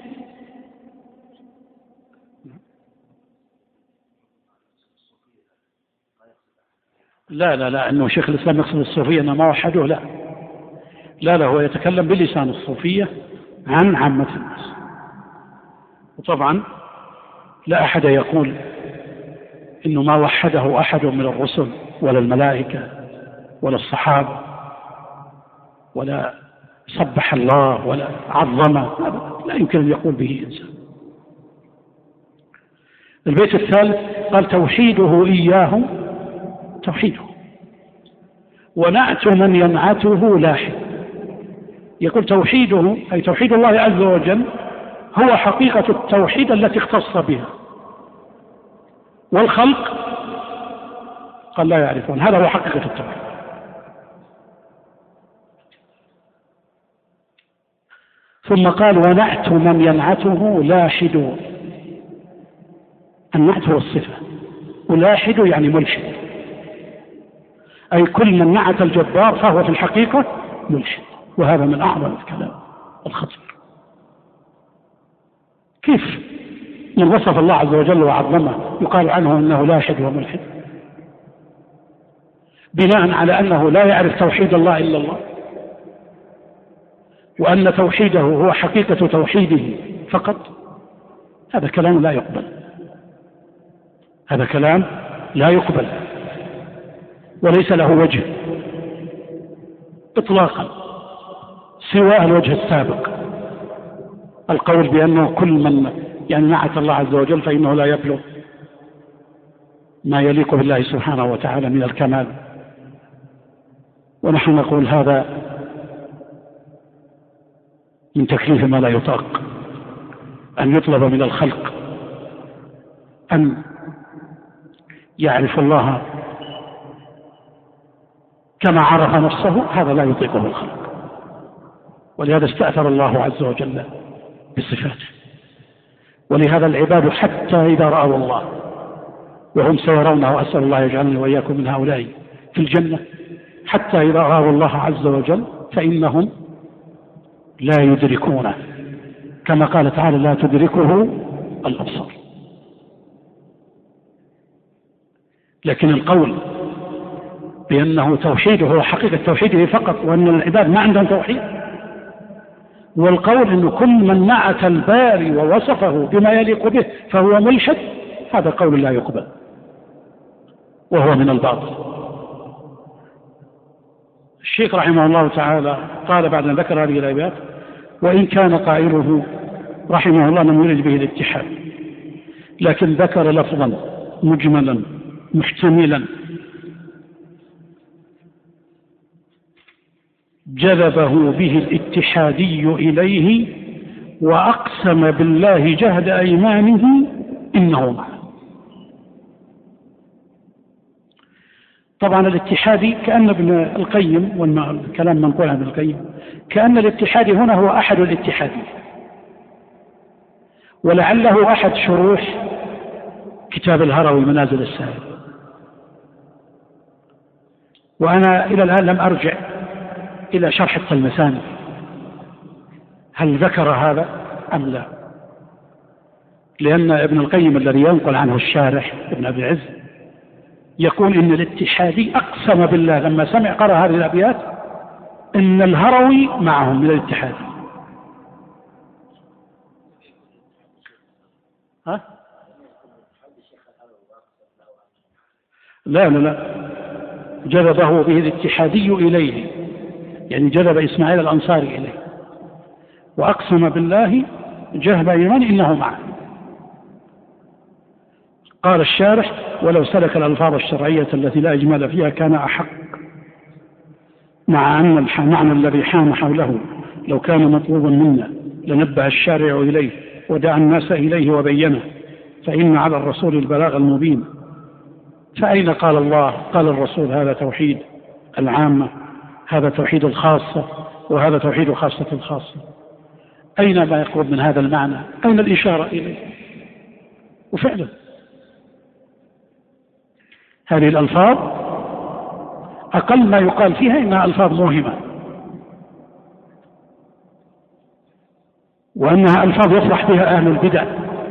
لا أنه شيخ الإسلام يقصد الصوفية أنه ما وحدوه، لا هو يتكلم بلسان الصوفية عن عامة الناس. وطبعا لا أحد يقول إنه ما وحده أحد من الرسل ولا الملائكة ولا الصحابة ولا سبح الله ولا عظمه، لا يمكن أن يقول به إنسان. البيت الثالث قال توحيده إياه توحيده، ونعت من ينعته لاحق. يقول توحيده أي توحيد الله عز وجل هو حقيقة التوحيد التي اختص بها، والخلق قال لا يعرفون. هذا هو حقيقة التوحيد. ثم قال ونعت من ينعته لاحد. النعت هو الصفة، ولاحد يعني ملحد، أي كل من نعت الجبار فهو في الحقيقة ملحد. وهذا من أعظم الكلام الخطير. كيف من وصف الله عز وجل وعظمه يقال عنه أنه لاحد وملحد بناء على أنه لا يعرف توحيد الله إلا الله، وأن توحيده هو حقيقة توحيده فقط؟ هذا كلام لا يقبل، هذا كلام لا يقبل وليس له وجه إطلاقا سوى الوجه السابق، القول بأنه كل من يعني نعت الله عز وجل فإنه لا يبلغ ما يليق بالله سبحانه وتعالى من الكمال. ونحن نقول هذا من تكليف ما لا يطاق، أن يطلب من الخلق أن يعرف الله كما عرف نفسه، هذا لا يطيقه الخلق. ولهذا استأثر الله عز وجل بصفاته. ولهذا العباد حتى إذا رأوا الله وهم سيرونه، وأسأل الله يجعلني وإياكم من هؤلاء في الجنة، حتى إذا رأوا الله عز وجل فإنهم لا يدركونه، كما قال تعالى لا تدركه الأبصار. لكن القول بأنه توحيده هو حقيقة توحيده فقط، وأن العباد ما عندهم توحيد، والقول أنه كل من نعت الباري ووصفه بما يليق به فهو ملحد، هذا قول لا يقبل وهو من الباطل. الشيخ رحمه الله تعالى قال بعد أن ذكر هذه الآيات: وإن كان قائله رحمه الله لم يرد به الاتحاد، لكن ذكر لفظا مجملا محتملا جذبه به الاتحادي إليه وأقسم بالله جهد أيمانه إنه معه. طبعا الاتحادي كأن ابن القيم، والكلام منقول عن ابن القيم، كأن الاتحادي هنا هو أحد الاتحادية، ولعله أحد شروح كتاب الهروي منازل السائل. وأنا إلى الآن لم أرجع إلى شرح الطلمساني هل ذكر هذا أم لا، لأن ابن القيم الذي ينقل عنه الشارح ابن أبي العز يقول إن الاتحادي أقسم بالله لما سمع قرأ هذه الأبيات إن الهروي معهم من الاتحادي. ها؟ لا جذبه به الاتحادي إليه، يعني جذب إسماعيل الأنصاري إليه، وأقسم بالله جهد أيمان إنه معه. قال الشارح: ولو سلك الألفاظ الشرعية التي لا إجمال فيها كان أحق، مع أن المعنى الذي حام حوله لو كان مطلوبا منا لنبه الشارع إليه ودعا الناس إليه وبينه، فإن على الرسول البلاغ المبين. فأين قال الله قال الرسول هذا توحيد العامة، هذا توحيد الخاصة، وهذا توحيد خاصة الخاصة؟ أين ما يقرب من هذا المعنى؟ أين الإشارة إليه؟ وفعلا هذه الألفاظ أقل ما يقال فيها إنها ألفاظ موهمة، وأنها ألفاظ يفرح بها أهل البدع،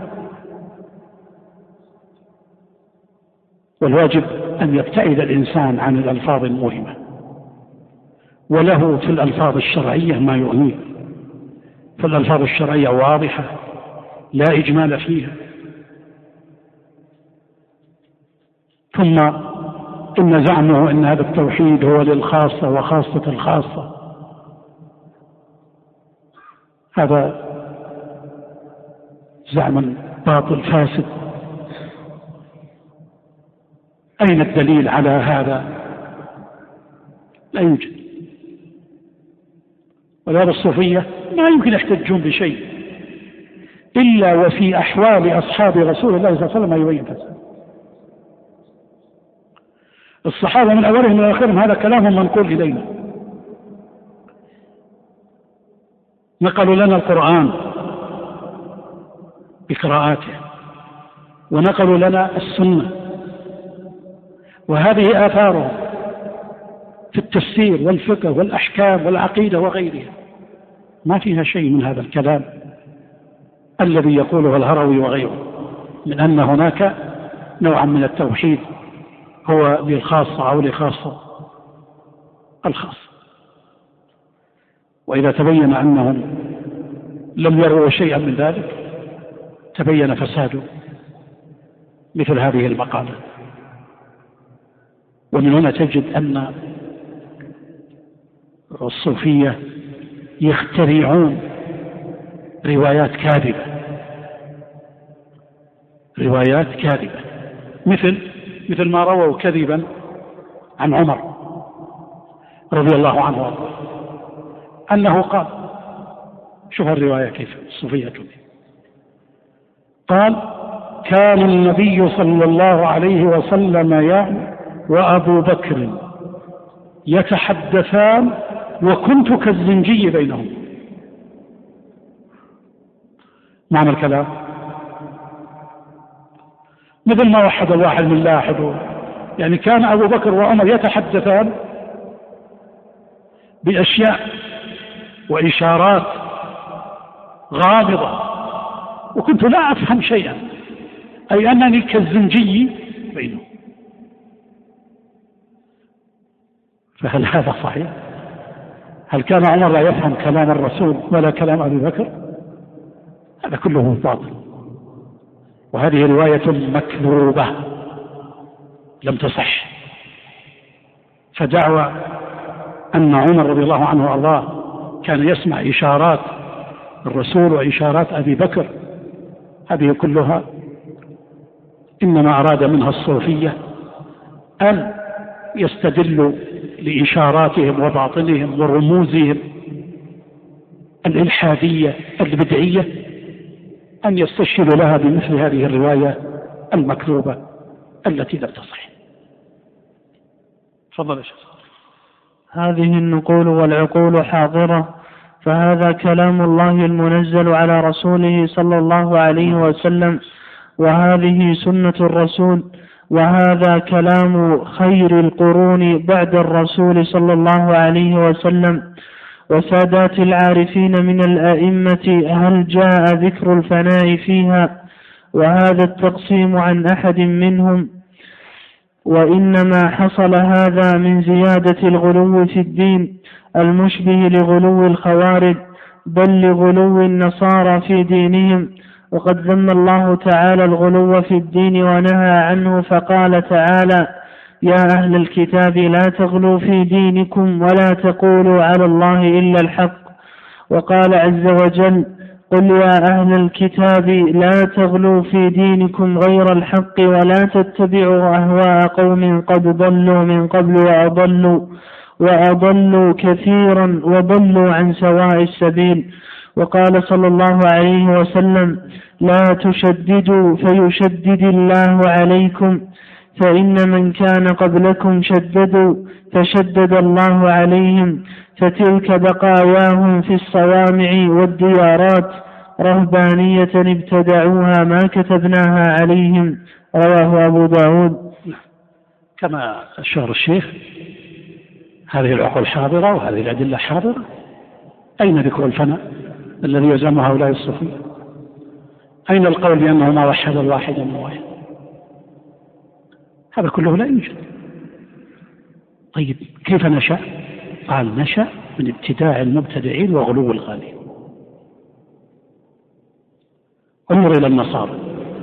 والواجب أن يبتعد الإنسان عن الألفاظ الموهمة، وله في الألفاظ الشرعية ما يغنيه، فالألفاظ الشرعية واضحة لا إجمال فيها. ثم إن زعمه أن هذا التوحيد هو للخاصة وخاصة الخاصة، هذا زعم باطل فاسد. أين الدليل على هذا؟ لا يوجد. ولهذا الصوفية ما يمكن يحتجون بشيء إلا وفي أحوال أصحاب رسول الله صلى الله عليه وسلم يبين فساد. الصحابة من أولهم إلى آخرهم هذا كلام منقول إلينا، نقلوا لنا القرآن بقراءاته، ونقلوا لنا السنة، وهذه آثارهم في التفسير والفقه والأحكام والعقيدة وغيرها، ما فيها شيء من هذا الكلام الذي يقوله الهروي وغيره من أن هناك نوعا من التوحيد هو للخاصة أو لخاصة الخاصة. وإذا تبين أنهم لم يروا شيئا من ذلك تبين فساد مثل هذه المقالة. ومن هنا تجد أن الصوفية يخترعون روايات كاذبة، روايات كاذبة، مثل ما رووا كذبا عن عمر رضي الله عنه وارضاه أنه قال، شوف الرواية كيف الصوفية تقول، قال: كان النبي صلى الله عليه وسلم وأبو بكر يتحدثان وكنت كالزنجي بينهم. معنى الكلام مثل ما وحد الواحد من لاحد. يعني كان أبو بكر وعمر يتحدثان بأشياء وإشارات غامضة وكنت لا أفهم شيئا، أي أنني كالزنجي بينهم. فهل هذا صحيح؟ هل كان عمر لا يفهم كلام الرسول ولا كلام أبي بكر؟ هذا كله باطل، وهذه رواية مكذوبة لم تصح. فدعوى أن عمر رضي الله عنه وأرضاه كان يسمع إشارات الرسول وإشارات أبي بكر، هذه كلها إنما أراد منها الصوفية أن يستدلوا لإشاراتهم وباطنهم ورموزهم الإلحادية البدعية، أن يستشهدوا لها بمثل هذه الرواية المكذوبة التي لم تصح. تفضل يا شيخ. هذه النقول والعقول حاضرة، فهذا كلام الله المنزل على رسوله صلى الله عليه وسلم، وهذه سنة الرسول، وهذا كلام خير القرون بعد الرسول صلى الله عليه وسلم وسادات العارفين من الأئمة. هل جاء ذكر الفناء فيها وهذا التقسيم عن أحد منهم؟ وإنما حصل هذا من زيادة الغلو في الدين المشبه لغلو الخوارج، بل لغلو النصارى في دينهم. وقد ذم الله تعالى الغلو في الدين ونهى عنه، فقال تعالى: يا أهل الكتاب لا تغلوا في دينكم ولا تقولوا على الله إلا الحق. وقال عز وجل: قل يا أهل الكتاب لا تغلوا في دينكم غير الحق ولا تتبعوا أهواء قوم قد ضلوا من قبل وأضلوا كثيرا وضلوا عن سواء السبيل. وقال صلى الله عليه وسلم: لا تشددوا فيشدد الله عليكم، فإن من كان قبلكم شددوا فشدد الله عليهم، فتلك بقاياهم في الصوامع والديارات رهبانية ابتدعوها ما كتبناها عليهم. رواه أبو داود. كما أشار الشيخ، هذه العقول حاضرة وهذه الأدلة حاضرة. أين ذكر الفناء الذي يزعمه هؤلاء الصوفية؟ أين القول بأنه ما وحد الواحد من واحد؟ هذا كله لا يوجد. طيب كيف نشأ؟ قال: نشأ من ابتداع المبتدعين وغلو الغالين. انظر إلى النصارى،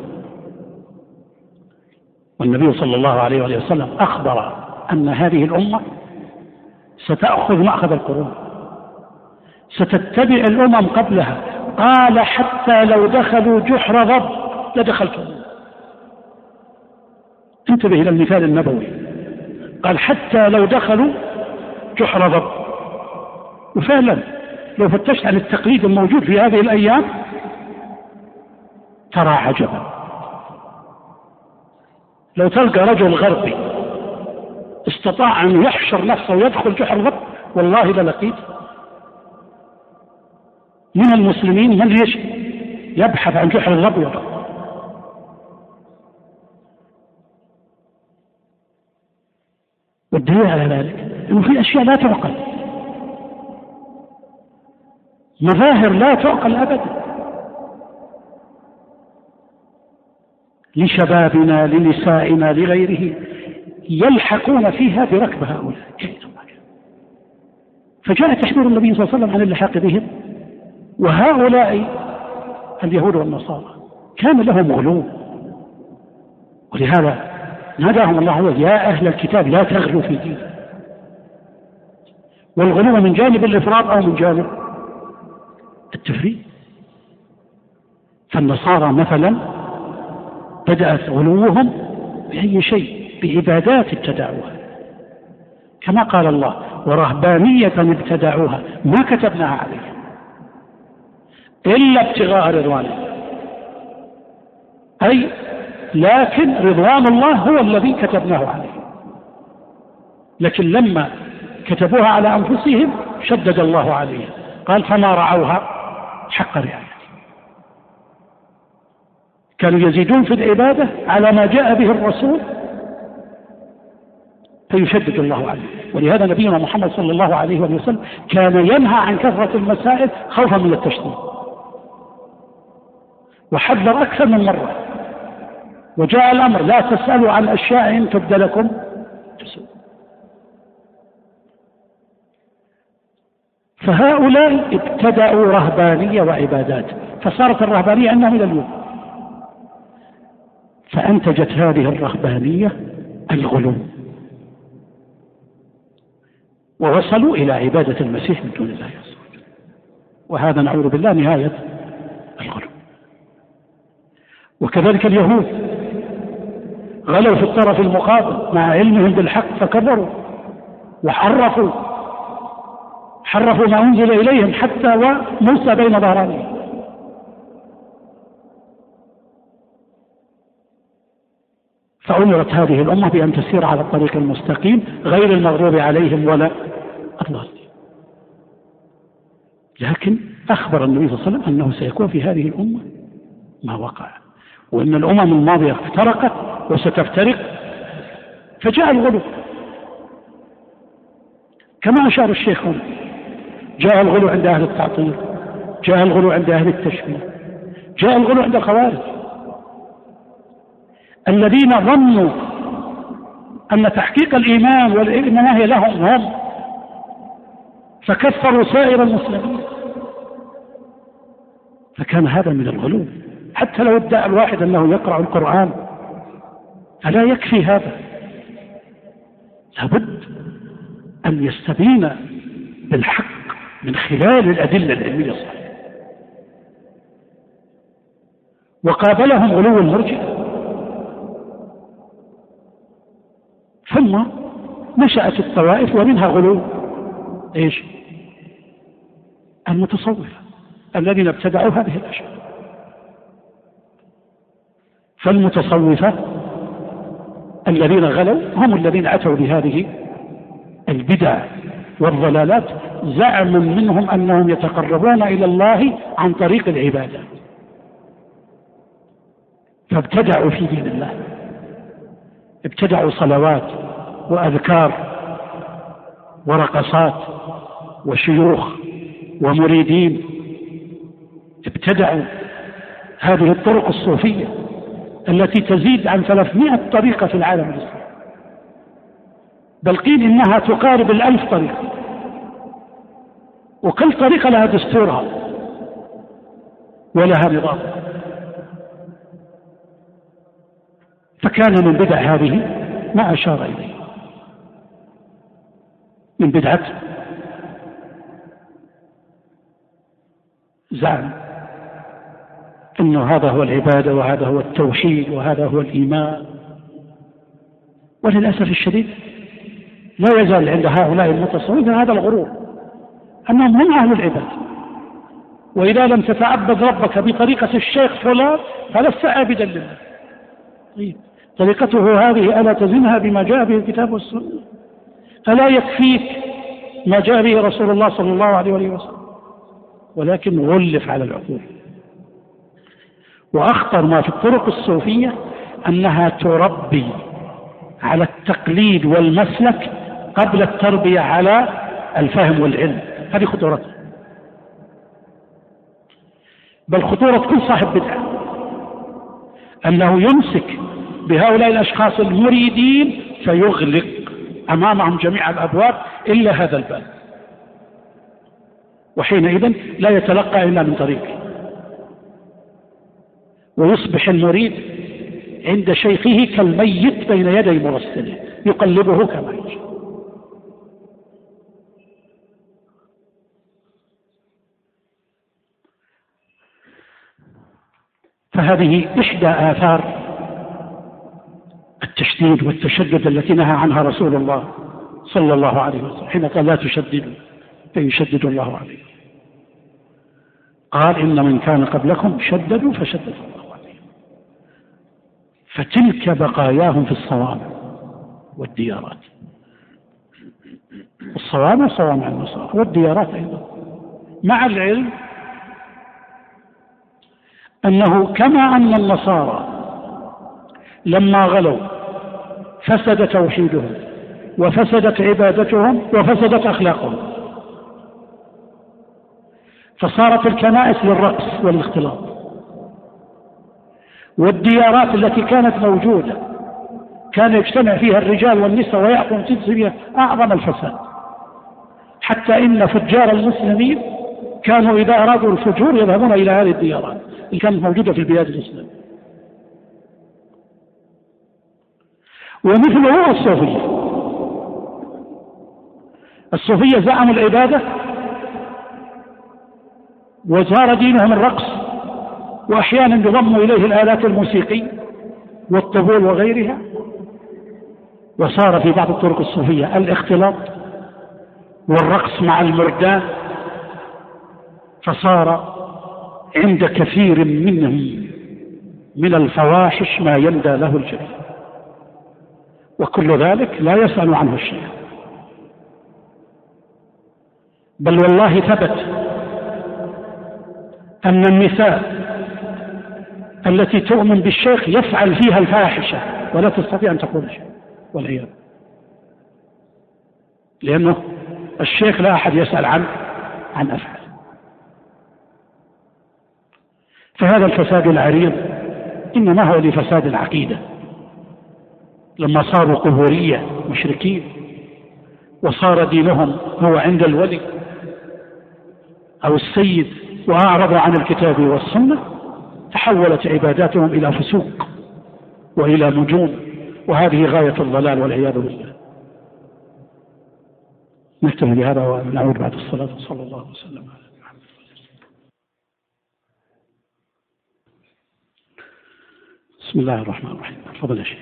والنبي صلى الله عليه وسلم أخبر أن هذه الأمة ستأخذ مأخذ القرون، ستتبع الأمم قبلها. قال: حتى لو دخلوا جحر ضب لدخلتم. انتبه إلى المثال النبوي، قال: حتى لو دخلوا جحر ضب. وفعلا لو فتشت عن التقليد الموجود في هذه الأيام ترى عجبا. لو تلقى رجل غربي استطاع أن يحشر نفسه ويدخل جحر ضب والله للقيت من المسلمين من يبحث عن جحر الضب ويدخل. والدليل على ذلك أنه في أشياء لا تعقل، مظاهر لا تعقل أبدا، لشبابنا لنسائنا لغيره يلحقون فيها بركب هؤلاء. فجاء تحذير النبي صلى الله عليه وسلم عن اللحاق بهم. وهؤلاء اليهود والنصارى كان لهم غلو، ولهذا ناداهم الله عز وجل: يا أهل الكتاب لا تغلوا في دين. والغلو من جانب الإفراط أو من جانب التفريط. فالنصارى مثلا بدأت غلوهم بأي شيء؟ بعبادات ابتدعوها، كما قال الله: ورهبانية ابتدعوها ما كتبناها عليهم إلا ابتغاء رضوانه، أي لكن رضوان الله هو الذي كتبناه عليهم. لكن لما كتبوها على أنفسهم شدد الله عليهم، قال: فما رعوها حق رعايته. كانوا يزيدون في العبادة على ما جاء به الرسول فيشدد الله عليه. ولهذا نبينا محمد صلى الله عليه وسلم كان ينهى عن كثرة المسائل خوفا من التشديد، وحذر أكثر من مرة، وجاء الأمر لا تسألوا عن أشياء إن تبد لكم تسؤ. فهؤلاء ابتدأوا رهبانية وعبادات، فصارت الرهبانية عندهم إلى اليوم، فأنتجت هذه الرهبانية الغلو، ووصلوا إلى عبادة المسيح من دون الله عز وجل، وهذا نعوذ بالله نهاية الغلو. وكذلك اليهود غلوا في الطرف المقابل مع علمهم بالحق فكبروا وحرفوا ما أنزل إليهم حتى وموسى بين ظهرانهم. فأمرت هذه الأمة بأن تسير على الطريق المستقيم غير المغضوب عليهم ولا الضالين. لكن أخبر النبي صلى الله عليه وسلم أنه سيكون في هذه الأمة ما وقع، وأن الأمم الماضية افترقت وستفترق، فجاء الغلو كما أشار الشيخ هنا. جاء الغلو عند أهل التعطيل، جاء الغلو عند أهل التشبيه، جاء الغلو عند الخوارج الذين ظنوا أن تحقيق الإيمان والعلم هي لهم هم، فكفروا سائر المسلمين. فكان هذا من الغلو. حتى لو ادعى الواحد أنه يقرأ القرآن ألا يكفي هذا، لابد أن يستبين بالحق من خلال الأدلة العلمية الصحيحة. وقابلهم غلو المرجئة، ثم نشأت الطوائف ومنها غلو ايش؟ المتصوفة الذين ابتدعوا هذه الأشياء. فالمتصوفة الذين غلوا هم الذين أتوا بهذه البدع والضلالات، زعم منهم أنهم يتقربون إلى الله عن طريق العبادة، فابتدعوا في دين الله، ابتدعوا صلوات وأذكار ورقصات وشيوخ ومريدين، ابتدعوا هذه الطرق الصوفية التي تزيد عن 300 طريقة في العالم الإسلامي، بل قيل إنها تقارب 1000 طريقة، وكل طريقة لها دستورها ولها نظام. فكان من بدع هذه ما أشار إليه من بدعة زعم أنه هذا هو العبادة وهذا هو التوحيد وهذا هو الإيمان. وللأسف الشديد لا يزال عند هؤلاء المتصوفة هذا الغرور أنهم هم أهل العبادة، وإذا لم تتعبد ربك بطريقة الشيخ فلان فلست عابدا لله. طيب طريقته هذه ألا تزنها بما جاء به الكتاب والسنة؟ ألا يكفيك ما جاء به رسول الله صلى الله عليه وسلم؟ ولكن غلف على العقول. وأخطر ما في الطرق الصوفية أنها تربي على التقليد والمسلك قبل التربية على الفهم والعلم. هذه خطورتها، بل خطورة كل صاحب بدعة أنه يمسك بهؤلاء الأشخاص المريدين فيغلق أمامهم جميع الأبواب إلا هذا الباب، وحينئذ لا يتلقى إلا من طريقه، ويصبح المريد عند شيخه كالميت بين يدي مرسله يقلبه كما يشاء. فهذه إحدى آثار التشديد والتشدد التي نهى عنها رسول الله صلى الله عليه وسلم حين قال لا تشددوا فيشدد الله عليه. قال إن من كان قبلكم شددوا فشدد الله عليهم. فتلك بقاياهم في الصوامع والديارات، الصوامع صوامع النصارى والديارات أيضا، مع العلم أنه كما أن النصارى لما غلوا فسد توحيدهم وفسدت عبادتهم وفسدت أخلاقهم، فصارت الكنائس للرقص والاختلاط، والديارات التي كانت موجودة كان يجتمع فيها الرجال والنساء ويحكم فيها أعظم الفساد، حتى إن فجار المسلمين كانوا إذا أرادوا الفجور يذهبون إلى هذه الديارات اللي كانت موجودة في البلاد الإسلامية. ومثله الصوفية زعموا العبادة وصار دينهم الرقص، وأحيانا يضموا إليه الآلات الموسيقية والطبول وغيرها، وصار في بعض الطرق الصوفية الاختلاط والرقص مع المردان، فصار عند كثير منهم من الفواحش ما يندى له الجبين، وكل ذلك لا يسأل عنه الشيء، بل والله ثبت أن النساء التي تؤمن بالشيخ يفعل فيها الفاحشة ولا تستطيع أن تقول شيء والعياذ، لأنه الشيخ لا أحد يسأل عن أفعال. فهذا الفساد العريض إنما هو لفساد العقيدة، لما صاروا قبورية مشركين وصار دينهم هو عند الولي أو السيد وأعرضوا عن الكتاب والسنة، تحولت عباداتهم إلى فسوق وإلى نجوم، وهذه غاية الضلال والعياذ بالله. نكتفي بهذا ونعود بعد الصلاة صلى الله عليه وسلم. بسم الله الرحمن الرحيم. تفضل يا شيخ.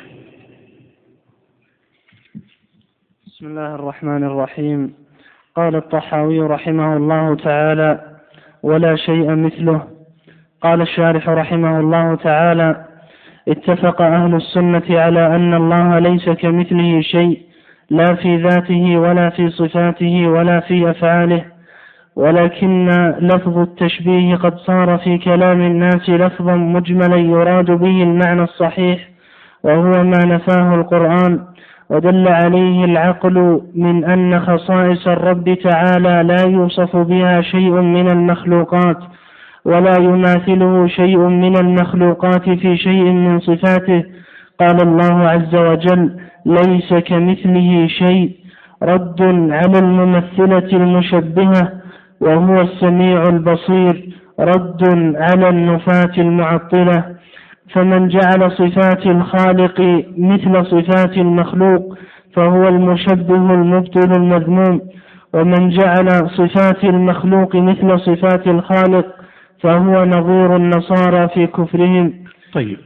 بسم الله الرحمن الرحيم. قال الطحاوي رحمه الله تعالى: ولا شيء مثله. قال الشارح رحمه الله تعالى: اتفق أهل السنة على أن الله ليس كمثله شيء، لا في ذاته ولا في صفاته ولا في أفعاله، ولكن لفظ التشبيه قد صار في كلام الناس لفظا مجملا يراد به المعنى الصحيح، وهو ما نفاه القرآن ودل عليه العقل من أن خصائص الرب تعالى لا يوصف بها شيء من المخلوقات، ولا يماثله شيء من المخلوقات في شيء من صفاته. قال الله عز وجل: ليس كمثله شيء، رد على الممثلة المشبهة، وهو السميع البصير، رد على النفاة المعطلة. فمن جعل صفات الخالق مثل صفات المخلوق فهو المشبه المبطل المذموم، ومن جعل صفات المخلوق مثل صفات الخالق فهو نظير النصارى في كفرهم. طيب،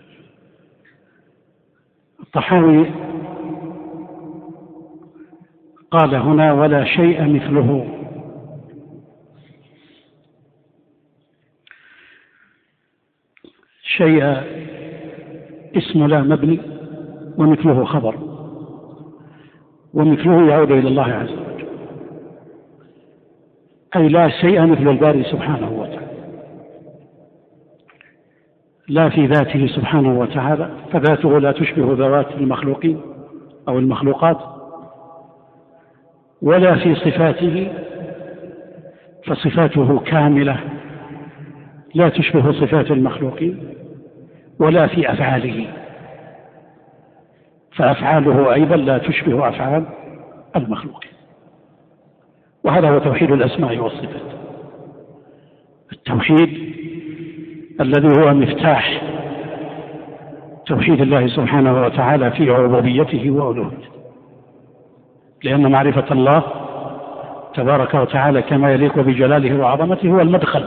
الطحاوي قال هنا: ولا شيء مثله. شيء اسم لا مبني، ومثله خبر، ومثله يعود إلى الله عز وجل، أي لا شيء مثل الباري سبحانه وتعالى، لا في ذاته سبحانه وتعالى، فذاته لا تشبه ذوات المخلوقين أو المخلوقات، ولا في صفاته، فصفاته كاملة لا تشبه صفات المخلوقين، ولا في أفعاله، فأفعاله أيضا لا تشبه أفعال المخلوقين. وهذا هو توحيد الأسماء والصفات، التوحيد الذي هو مفتاح توحيد الله سبحانه وتعالى في ربوبيته وألوهيته، لأن معرفة الله تبارك وتعالى كما يليق بجلاله وعظمته هو المدخل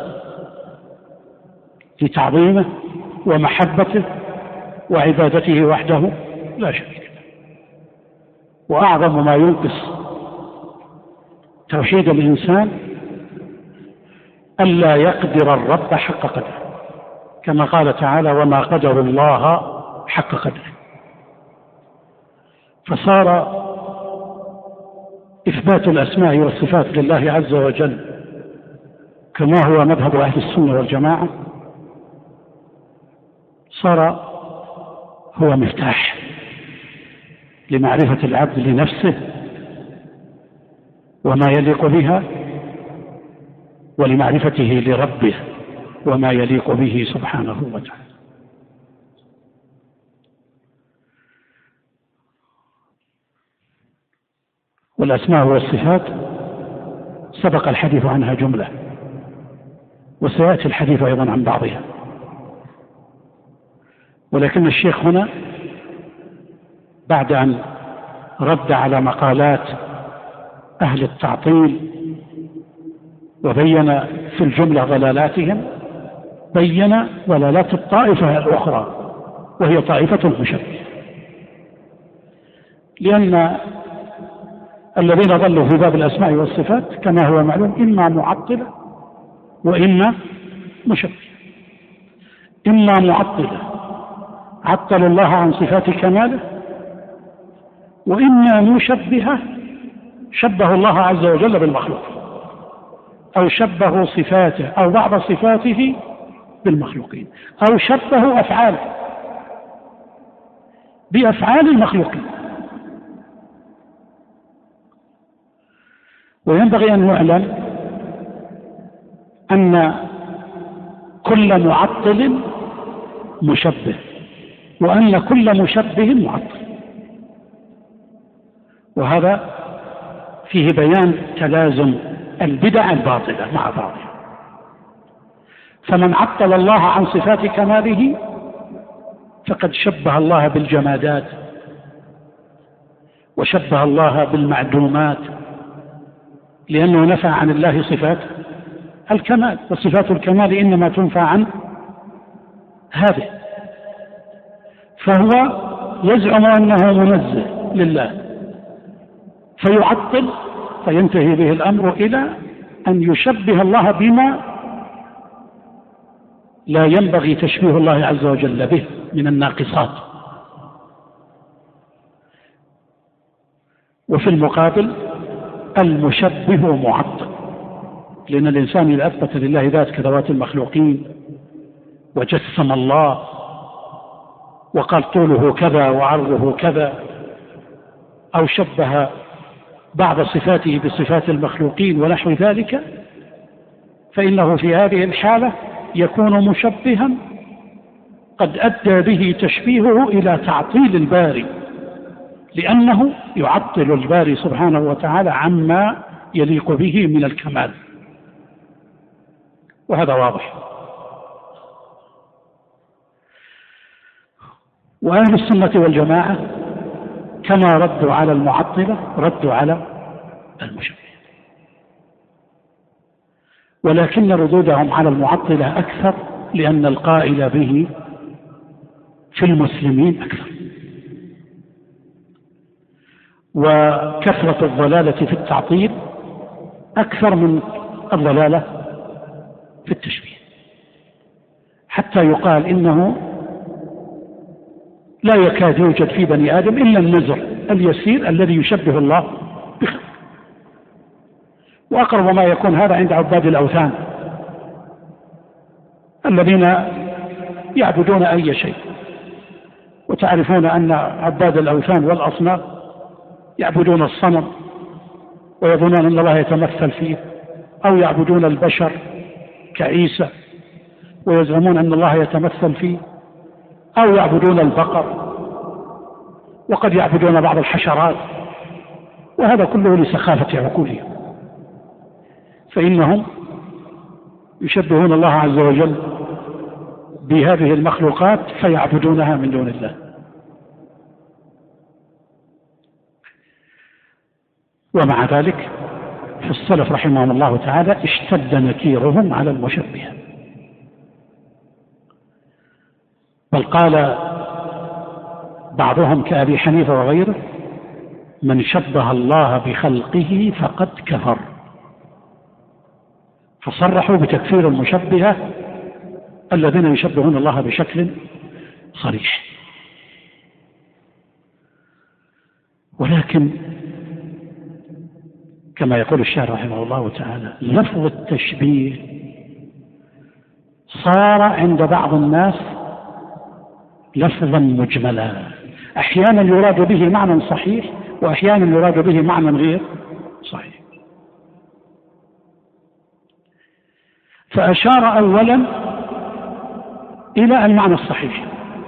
لتعظيمه ومحبته وعبادته وحده لا شريك له. وأعظم ما ينقص توحيد الإنسان ألا يقدر الرب حق قدره، كما قال تعالى: وما قدر الله حق قدره. فصار إثبات الأسماء والصفات لله عز وجل كما هو مذهب أهل السنة والجماعة صار هو مفتاح لمعرفة العبد لنفسه وما يليق بها، ولمعرفته لربه وما يليق به سبحانه وتعالى. والأسماء والصفات سبق الحديث عنها جملة، وسيأتي الحديث أيضا عن بعضها، ولكن الشيخ هنا بعد أن رد على مقالات أهل التعطيل وبين في الجملة ضلالاتهم، بين ضلالات الطائفة الأخرى وهي طائفة المشبهة، لأن الذين ضلوا في باب الأسماء والصفات كما هو معلوم إما معطلة وإما مشبهة. إما معطلة عطلوا الله عن صفات كماله، وإما مشبهة شبه الله عز وجل بالمخلوق، أو شبهوا صفاته أو بعض صفاته بالمخلوقين، أو شبهوا أفعاله بأفعال المخلوقين. وينبغي أن يعلم أن كل معطل مشبه، وأن كل مشبه معطل، وهذا فيه بيان تلازم البدع الباطلة مع بعضها. فمن عطل الله عن صفات كماله فقد شبه الله بالجمادات، وشبه الله بالمعدومات، لأنه نفى عن الله صفات الكمال، وصفات الكمال إنما تنفى عن هذه. فهو يزعم أنه منزه لله فيعطل، فينتهي به الأمر إلى أن يشبه الله بما لا ينبغي تشبيه الله عز وجل به من الناقصات. وفي المقابل المشبه معطل، لأن الإنسان إذا أثبت لله ذات كذوات المخلوقين وجسم الله وقال طوله كذا وعرضه كذا، أو شبه بعض صفاته بصفات المخلوقين ونحو ذلك، فإنه في هذه الحالة يكون مشبها قد أدى به تشبيهه إلى تعطيل الباري، لأنه يعطل الباري سبحانه وتعالى عما يليق به من الكمال، وهذا واضح. وأهل السنة والجماعة كما ردوا على المعطلة ردوا على المشبهة، ولكن ردودهم على المعطلة أكثر، لأن القائل به في المسلمين أكثر، وكثرة الضلالة في التعطيل أكثر من الضلالة في التشبيه، حتى يقال إنه لا يكاد يوجد في بني آدم إلا النزر اليسير الذي يشبه الله بخلقه. وأقرب ما يكون هذا عند عباد الأوثان الذين يعبدون أي شيء، وتعرفون أن عباد الأوثان والأصنام يعبدون الصنم ويظنون أن الله يتمثل فيه، أو يعبدون البشر كعيسى ويزعمون أن الله يتمثل فيه، أو يعبدون البقر، وقد يعبدون بعض الحشرات، وهذا كله لسخافة عقولهم. فإنهم يشبهون الله عز وجل بهذه المخلوقات فيعبدونها من دون الله. ومع ذلك فالسلف رحمهم الله تعالى اشتد نكيرهم على المشبهة، بل قال بعضهم كأبي حنيفة وغيره: من شبه الله بخلقه فقد كفر. فصرحوا بتكفير المشبهة الذين يشبهون الله بشكل صريح. ولكن كما يقول الشاعر رحمه الله تعالى: لفظ التشبيه صار عند بعض الناس لفظا مجملا، أحيانا يراد به معنى صحيح وأحيانا يراد به معنى غير صحيح. فأشار أولا إلى المعنى الصحيح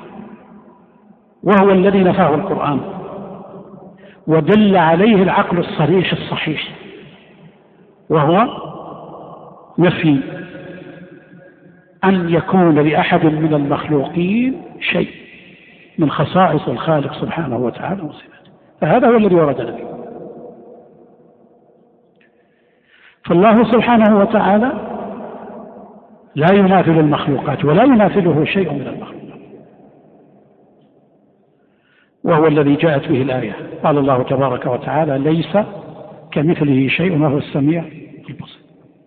وهو الذي نفاه القرآن ودل عليه العقل الصريح الصحيح، وهو نفي أن يكون لأحد من المخلوقين شيء من خصائص الخالق سبحانه وتعالى وصفاته، فهذا هو الذي ورد به. فالله سبحانه وتعالى لا يماثل المخلوقات ولا يماثله شيء من المخلوقات، وهو الذي جاءت به الآية. قال الله تبارك وتعالى: ليس كمثله شيء وهو السميع البصير.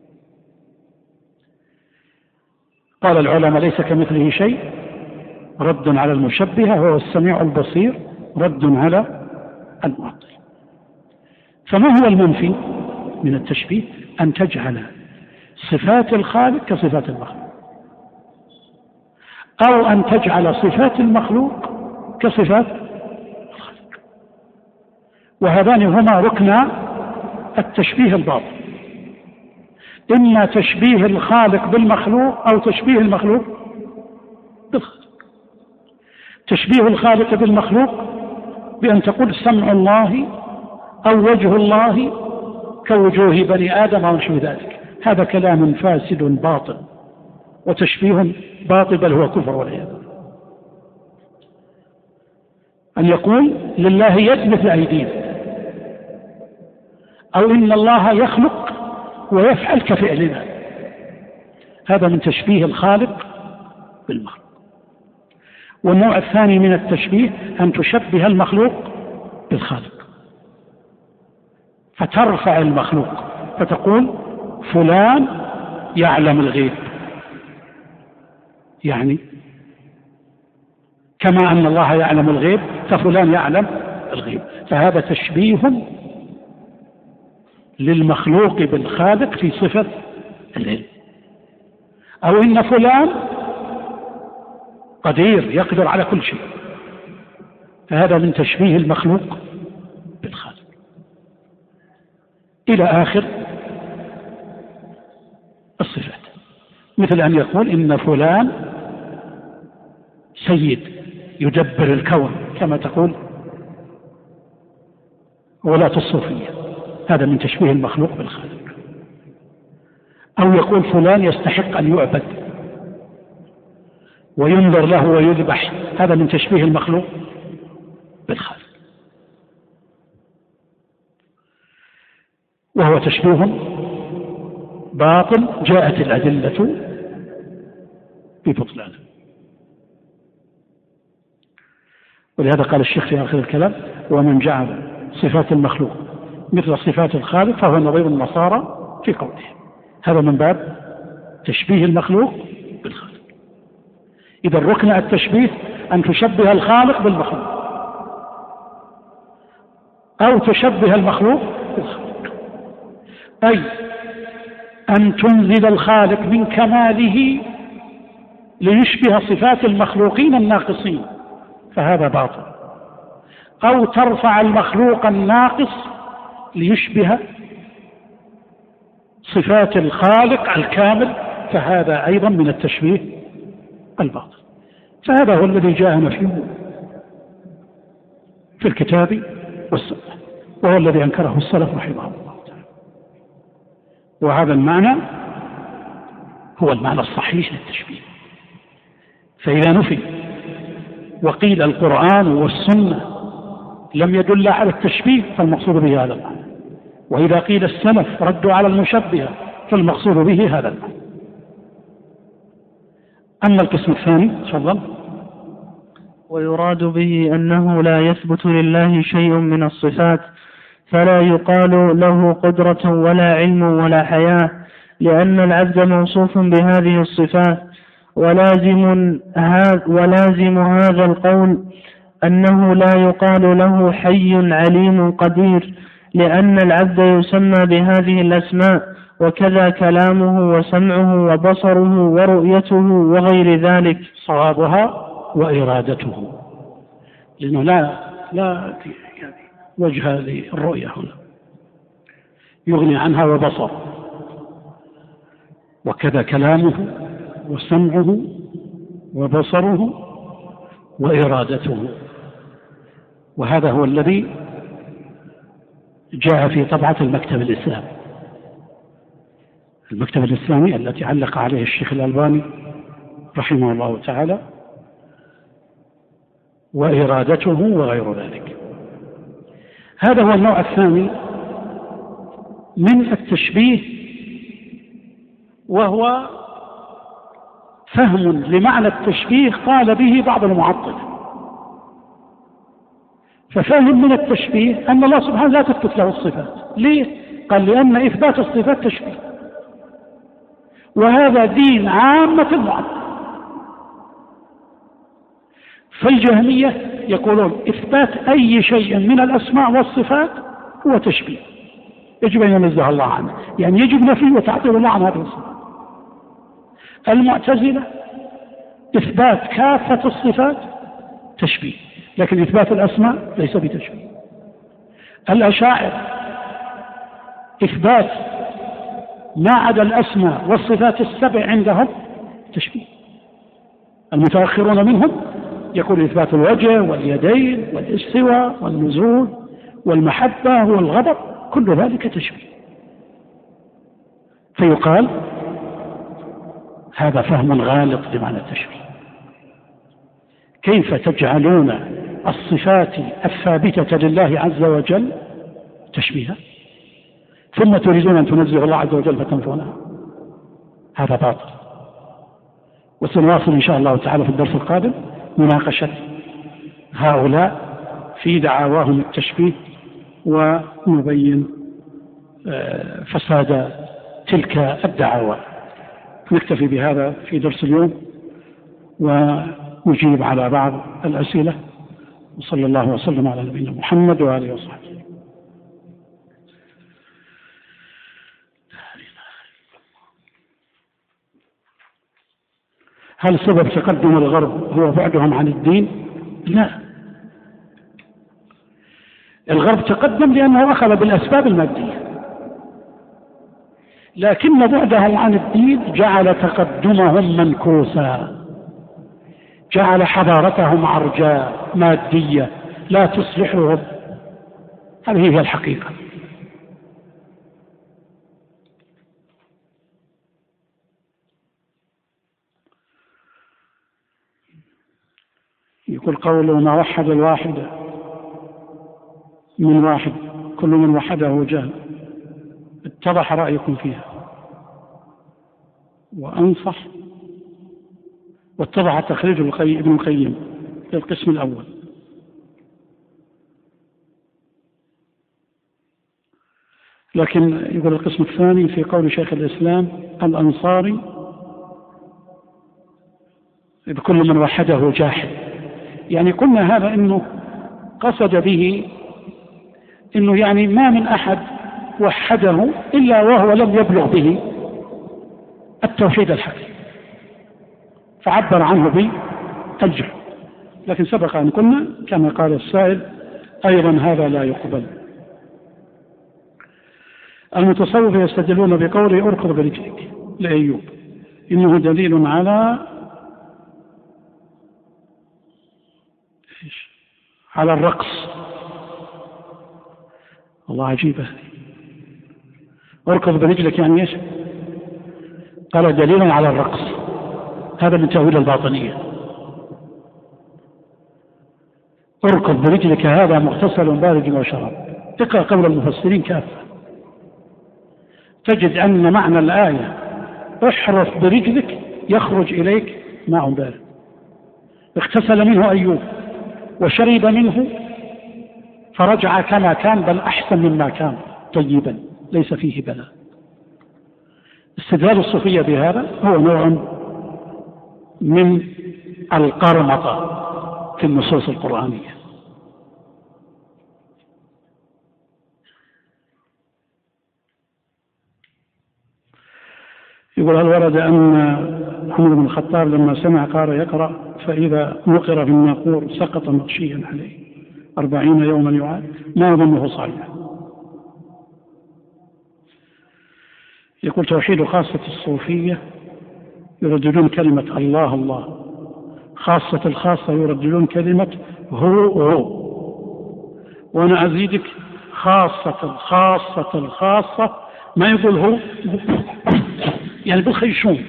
قال العلماء: ليس كمثله شيء رد على المشبهة، وهو السميع البصير رد على المعطل. فما هو المنفي من التشبيه؟ أن تجعل صفات الخالق كصفات المخلوق، أو أن تجعل صفات المخلوق كصفات الخالق، وهذان هما ركنا التشبيه الباطل، إما تشبيه الخالق بالمخلوق أو تشبيه المخلوق بالخالق. تشبيه الخالق بالمخلوق بأن تقول سمع الله أو وجه الله كوجوه بني آدم أو نحو ذلك، هذا كلام فاسد باطل وتشبيه باطل، بل هو كفر والعياذ بالله. أن يقول لله يد مثل أيدينا، أو إن الله يخلق ويفعل كفعلنا، هذا من تشبيه الخالق بالمخلوق. والنوع الثاني من التشبيه أن تشبه المخلوق بالخالق، فترفع المخلوق فتقول فلان يعلم الغيب، يعني كما أن الله يعلم الغيب ففلان يعلم الغيب، فهذا تشبيه للمخلوق بالخالق في صفة العلم. أو إن فلان قدير يقدر على كل شيء، فهذا من تشبيه المخلوق بالخالق، إلى آخر الصفات. مثل أن يقول إن فلان سيد يدبر الكون كما تقول ولاة الصوفية، هذا من تشبيه المخلوق بالخالق. أو يقول فلان يستحق أن يعبد وينظر له ويذبح، هذا من تشبيه المخلوق بالخالق، وهو تشبيه باطل جاءت الأدلة ببطلانه. ولهذا قال الشيخ في آخر الكلام: ومن جعل صفات المخلوق مثل صفات الخالق فهو نظير النصارى في قوله. هذا من باب تشبيه المخلوق بالخالق. إذا ركن التشبيه أن تشبه الخالق بالمخلوق أو تشبه المخلوق بالخالق، أي أن تنزل الخالق من كماله ليشبه صفات المخلوقين الناقصين، فهذا باطل. أو ترفع المخلوق الناقص ليشبه صفات الخالق الكامل، فهذا أيضا من التشبيه الباطل. فهذا هو الذي جاءنا فيه في الكتاب والسنة، وهو الذي أنكره السلف رحمه الله تعالى. وهذا المعنى هو المعنى الصحيح للتشبيه. فإذا نفي وقيل القرآن والسنة لم يدل على التشبيه فالمقصود به هذا المعنى، وإذا قيل السلف ردوا على المشبهة فالمقصود به هذا المعنى. أما القسم الثاني تفضل. ويراد به أنه لا يثبت لله شيء من الصفات، فلا يقال له قدرة ولا علم ولا حياة، لأن العبد موصوف بهذه الصفات. ولازم هذا القول أنه لا يقال له حي عليم قدير، لأن العبد يسمى بهذه الأسماء، وكذا كلامه وسمعه وبصره ورؤيته وغير ذلك. صوابها وإرادته، لأنه لا يعني وجه للرؤية هنا، يغني عنها وبصر، وكذا كلامه وسمعه وبصره وإرادته. وهذا هو الذي جاء في طبعة المكتب الإسلامي، المكتب الإسلامي التي علق عليه الشيخ الألباني رحمه الله تعالى، وإرادته وغير ذلك. هذا هو النوع الثاني من التشبيه، وهو فهم لمعنى التشبيه قال به بعض المعطلة. ففهم من التشبيه أن الله سبحانه لا تثبت له الصفات. ليه؟ قال لأن إثبات الصفات تشبيه، وهذا دين عامة المعطلة. فالجهمية يقولون إثبات أي شيء من الأسماء والصفات هو تشبيه، يجب أن ينزه الله عنه، يعني يجب نفيه وتعطيل الله عن هذه الصفات. المعتزلة إثبات كافة الصفات تشبيه، لكن إثبات الأسماء ليس بتشبيه. الأشاعرة إثبات ما عدا الأسماء والصفات السبع عندهم تشبيه. المتأخرون منهم يقول إثبات الوجه واليدين والاستواء والنزول والمحبة والغضب كل ذلك تشبيه. فيقال هذا فهم غالط لمعنى التشبيه. كيف تجعلون الصفات الثابتة لله عز وجل تشبيها، ثم تريدون أن تنزه الله عز وجل فتنفونها؟ هذا باطل. وسنواصل إن شاء الله تعالى في الدرس القادم مناقشة هؤلاء في دعاواهم التشبيه، ونبين فساد تلك الدعاوى. نكتفي بهذا في درس اليوم، ونجيب على بعض الأسئلة. وصلى الله وسلم على نبينا محمد وآله وصحبه. هل سبب تقدم الغرب هو بعدهم عن الدين؟ لا، الغرب تقدم لأنه أخذ بالأسباب المادية، لكن بعدهم عن الدين جعل تقدمهم منكوسا، جعل حضارتهم عرجاء مادية لا تصلحهم. هذه هي الحقيقة. يقول قوله ما وحد الواحد من واحد كل من وحده جهل، اتضح رأيكم فيها وأنصح، واتضح تخريج ابن القيم في القسم الأول. لكن يقول القسم الثاني في قول شيخ الإسلام الأنصاري بكل من وحده جاحد، يعني قلنا هذا إنه قصد به إنه يعني ما من أحد وحده إلا وهو لم يبلغ به التوحيد الحقيقي، فعبر عنه بالجهل. لكن سبق أن قلنا كما قال السائل أيضا هذا لا يقبل. المتصوف يستدلون بقوله اركض برجلك لأيوب إنه دليل على الرقص. الله عجيبة، اركض برجلك يعني ايش؟ قال دليل على الرقص، هذا من تأويل الباطنية. اركض برجلك هذا مغتسل بارد وشراب. اقرأ قول المفسرين كافة تجد أن معنى الآية احرف برجلك يخرج إليك ماء بارد. اغتسل منه أيوب وشرب منه فرجع كما كان، بل أحسن مما كان، طيبا ليس فيه بلاء. استدلال الصوفية بهذا هو نوع من القرمطة في النصوص القرآنية. يقول هل ورد أن عمر بن الخطاب لما سمع قال يقرأ فإذا وقر في الناقور سقط مغشيا عليه 40 يوما يعاد، ما أظنه صحيح. يقول توحيد خاصة الصوفية يرددون كلمة الله الله، خاصة الخاصة يرددون كلمة هو، وأنا أزيدك خاصة الخاصة ما يقول هو يعني بالخيشوم.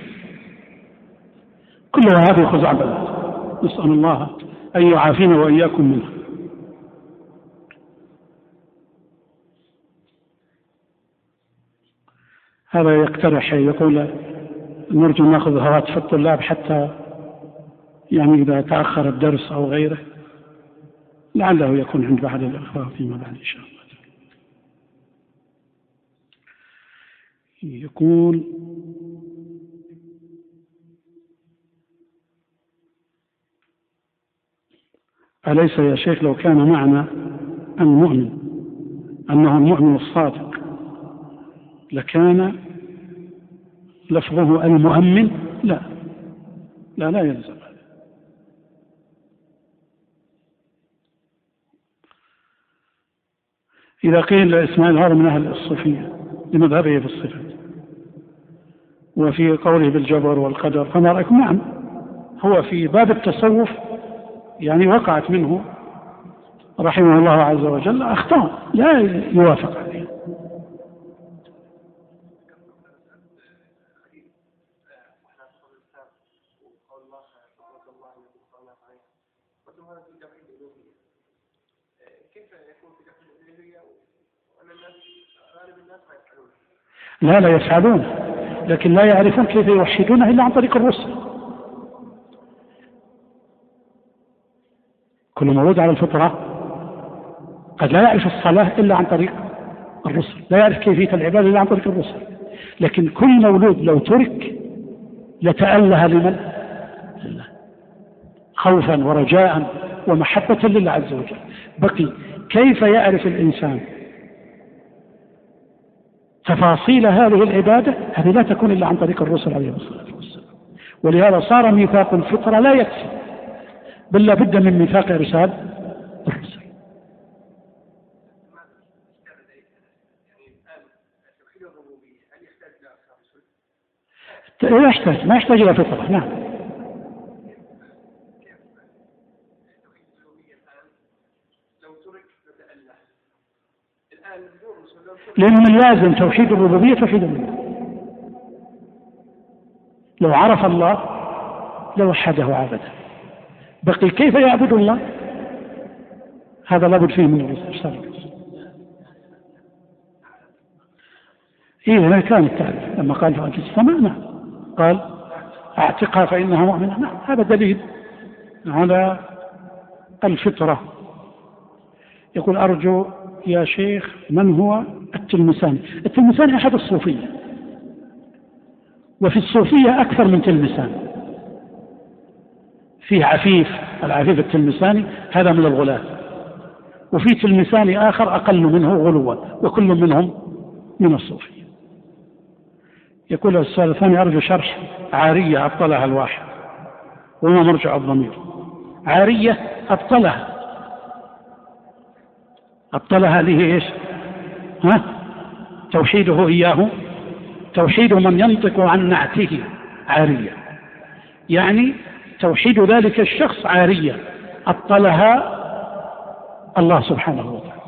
كل هذه خزعبلات، نسأل الله أن يعافينا وإياكم منها. هذا يقترح يقول نرجو ناخذ هواتف الطلاب حتى يعني إذا تأخر الدرس أو غيره لعله يكون عند بعض الأخوة فيما بعد إن شاء الله. يقول أليس يا شيخ لو كان معنى المؤمن أنه المؤمن الصادق لكان لفظه المؤمن؟ لا يلزم. إذا قيل لإسماعيل هذا من أهل الصوفية لمذهبه في الصفات وفي قوله بالجبر والقدر فما رأيكم؟ نعم، هو في باب التصوف يعني وقعت منه رحمه الله عز وجل أخطاء لا يوافق عليها. لا يفعلون، لكن لا يعرفون كيف يوحدونه إلا عن طريق الرسل. كل مولود على الفطرة قد لا يعرف الصلاة إلا عن طريق الرسل، لا يعرف كيفية العبادة إلا عن طريق الرسل، لكن كل مولود لو ترك يتأله لمن؟ لله، خوفا ورجاء ومحبة لله عز وجل. بقي كيف يعرف الإنسان تفاصيل هذه العبادة؟ هذه لا تكون إلا عن طريق الرسل عليه الصلاة والسلام. ولهذا صار ميثاق الفطرة لا يكفي، بل لا بد من ميثاق إرسال الرسل. ما يحتاج إلى فطرة. نعم، لأنه من لازم توحيد الربوبية توحيد الألوهية. لو عرف الله لوحده عبده. بقي كيف يعبد الله؟ هذا لابد فيه من الرسل. ما كان التعريف لما قال فأنت السماء قال اعتقها فإنها مؤمنة. نعم، هذا دليل على الفطرة. يقول أرجو يا شيخ من هو التلمساني؟ التلمساني أحد الصوفية، وفي الصوفية أكثر من تلمساني. فيه العفيف التلمساني هذا من الغلاة، وفي تلمساني آخر أقل منه غلوا، وكل منهم من الصوفية. يقول السؤال الثاني أرجو شرح عارية أبطلها الواحد وما مرجع الضمير. عارية أبطلها له إيش؟ توحيده إياه، توحيد من ينطق عن نعته عارية، يعني توحيد ذلك الشخص عارية أبطلها الله سبحانه وتعالى.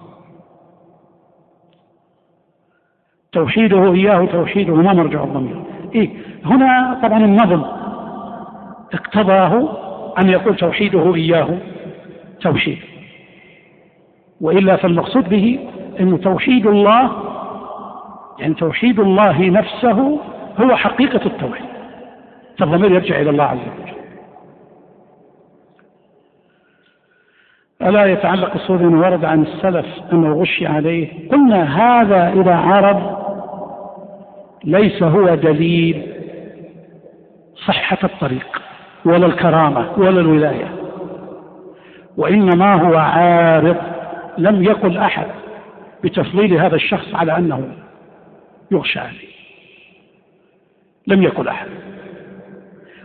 توحيده إياه توحيده ما مرجع الضمير. هنا طبعا النظم اقتضاه أن يقول توحيده إياه توحيد، وإلا فالمقصود به أن توحيد الله يعني توحيد الله نفسه هو حقيقة التوحيد، فالضمير يرجع إلى الله عز وجل. ألا يتعلق الصوت أنه ورد عن السلف أنه غشي عليه؟ قلنا هذا إذا عرض ليس هو دليل صحة الطريق ولا الكرامة ولا الولاية، وإنما هو عارض. لم يقل أحد بتفضيل هذا الشخص على أنه يغشى عليه، لم يقل أحد.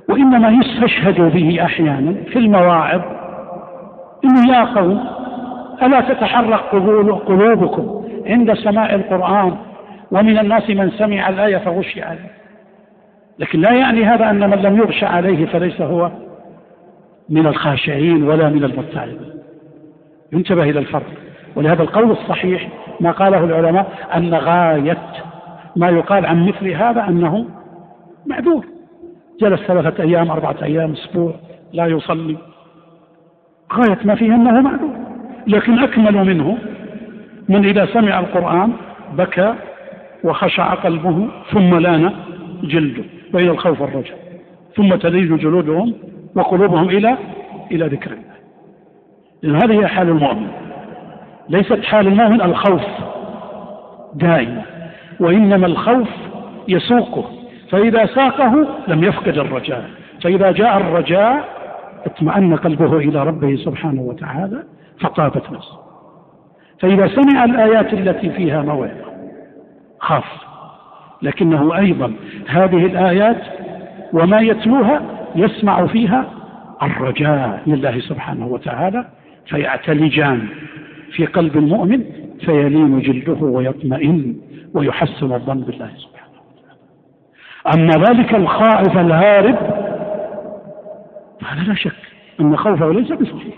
وإنما يستشهد به أحيانا في المواعظ، إنه يا قوم ألا تتحرك قلوبكم عند سماع القرآن، ومن الناس من سمع الآية فغشي عليه. لكن لا يعني هذا أن من لم يغش عليه فليس هو من الخاشعين ولا من المتعظين. ينتبه إلى الفرق. ولهذا القول الصحيح ما قاله العلماء أن غاية ما يقال عن مثل هذا أنه معذور، جلس 3 أيام 4 أيام أسبوع لا يصلي، غاية ما فيه أنه معذور. لكن أكمل منه من إذا سمع القرآن بكى وخشع قلبه ثم لان جلده بين الخوف والرجاء، ثم تلين جلودهم وقلوبهم إلى ذكر الله. لأن هذه هي حال المؤمن، ليست حال المؤمن الخوف دائما، وإنما الخوف يسوقه، فإذا ساقه لم يفقد الرجاء، فإذا جاء الرجاء اطمأن قلبه إلى ربه سبحانه وتعالى فطابت نفسه. فإذا سمع الآيات التي فيها موعظة خاف، لكنه أيضا هذه الآيات وما يتلوها يسمع فيها الرجاء لله سبحانه وتعالى، فيعتلجان في قلب المؤمن فيلين جلده ويطمئن ويحسن الظن بالله سبحانه وتعالى. أما ذلك الخائف الهارب فهذا لا شك أن خوفه ليس بصحيح.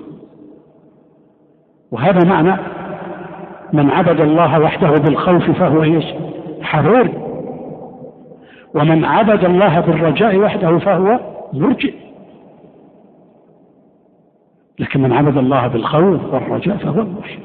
وهذا معنى من عبد الله وحده بالخوف فهو ايش؟ حرور. ومن عبد الله بالرجاء وحده فهو مرجئ. لكن من عبد الله بالخوف والرجاء فهو المرشد.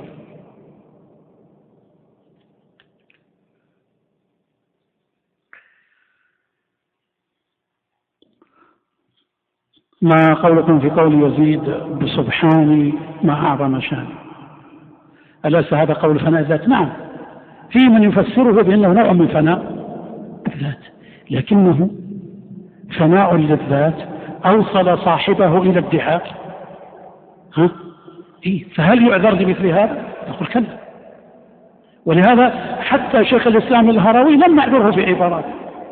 ما قولكم في قول يزيد بسبحاني ما أعظم شاني؟ أليس هذا قول فناء الذات؟ نعم، في من يفسره بأنه نوع من فناء الذات، لكنه فناء للذات أوصل صاحبه إلى ادعاء. فهل يعذر بمثل هذا؟ نقول كلا. ولهذا حتى شيخ الإسلام الهروي لم نعذره في عباراته.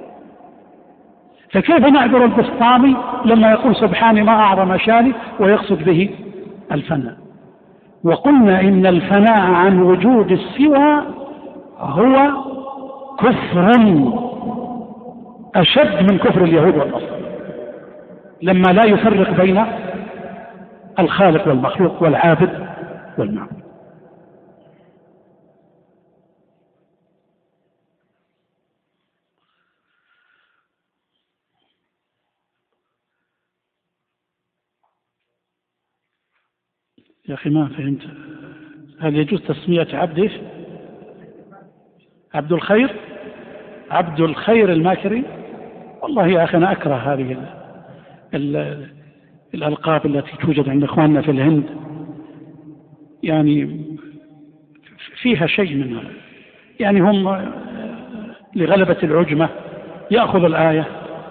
فكيف نعذر البسطامي لما يقول سبحاني ما أعظم شاني ويقصد به الفناء؟ وقلنا إن الفناء عن وجود السوى هو كفر أشد من كفر اليهود والنصارى، لما لا يفرق بين الخالق والمخلوق والعابد والمعبود. يا أخي ما فهمت، هل يجوز تسمية عبد عبد الخير؟ عبد الخير الماكري؟ والله يا أخي أنا أكره هذه الألقاب التي توجد عند إخواننا في الهند، يعني فيها شيء منها، يعني هم لغلبة العجمة يأخذ الآية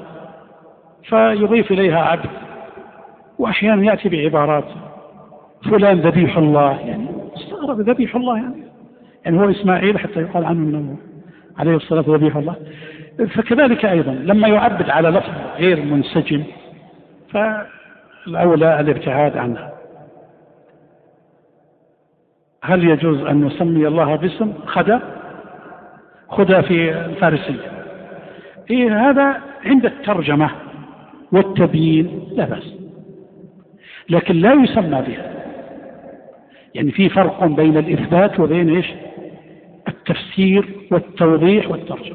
فيضيف إليها عبد، وأحيانا يأتي بعبارات فلان ذبيح الله، يعني استغرب ذبيح الله، يعني هو إسماعيل حتى يقال عنه أنه عليه الصلاة ذبيح الله. فكذلك أيضا لما يعبد على لفظ غير منسجم فالأولى الابتعاد عنها. هل يجوز أن نسمي الله باسم خدا في الفارسية؟ هذا عند الترجمة والتبيين لا بأس، لكن لا يسمى بها. يعني في فرق بين الإثبات وبين التفسير والتوضيح والترجمة.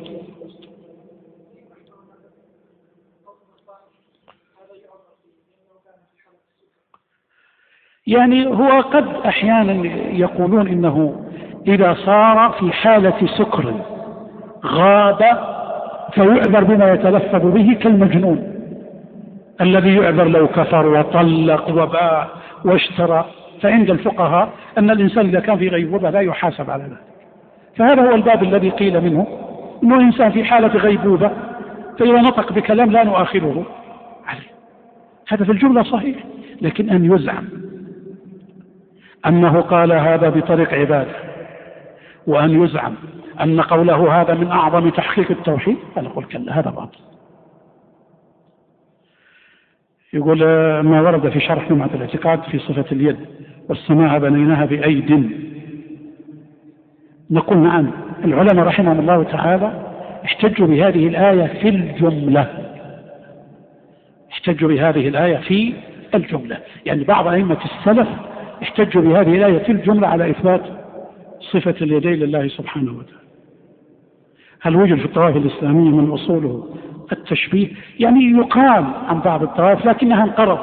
يعني هو قد أحيانا يقولون إنه إذا صار في حالة سكر غاب فيعذر بما يتلفظ به كالمجنون الذي يعذر لو كفر وطلق وباع واشترى. فعند الفقهاء أن الإنسان إذا كان في غيبوبة لا يحاسب على ذلك. فهذا هو الباب الذي قيل منه أنه إنسان في حالة غيبوبة فإذا نطق بكلام لا نؤاخذه عليه. هذا في الجملة صحيح، لكن أن يزعم أنه قال هذا بطريق عبادة، وأن يزعم أن قوله هذا من أعظم تحقيق التوحيد، فنقول كلا هذا باطل. يقول ما ورد في شرح لمعة الاعتقاد في صفة اليد والسماء بنيناها بأيد، نقول نعم. العلماء رحمهم الله تعالى احتجوا بهذه الآية في الجملة، احتجوا بهذه الآية في الجملة، يعني بعض أئمة السلف احتجوا بهذه الآية في الجملة على إثبات صفة اليدين لله سبحانه وتعالى. هل وجد في الطوائف الإسلامية من أصوله التشبيه؟ يعني يقال عن بعض الطوائف لكنها انقرض.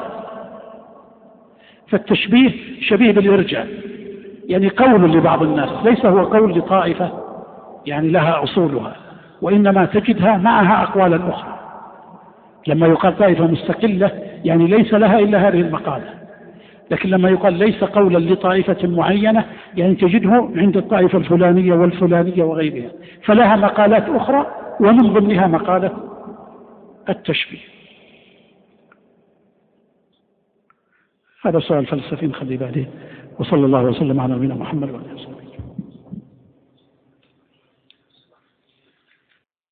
فالتشبيه شبيه بالإرجاء، يعني قول لبعض الناس، ليس هو قول لطائفة يعني لها أصولها، وإنما تجدها معها أقوالا أخرى. لما يقال طائفة مستقلة يعني ليس لها إلا هذه المقالة، لكن لما يقال ليس قولا لطائفة معينة يعني تجده عند الطائفة الفلانية والفلانية وغيرها، فلها مقالات أخرى ومن ضمنها مقالة التشبيه. هذا سؤال فلسفي نخلي بعدين. وصلى الله وسلم على نبينا محمد وعلى اله وصحبه.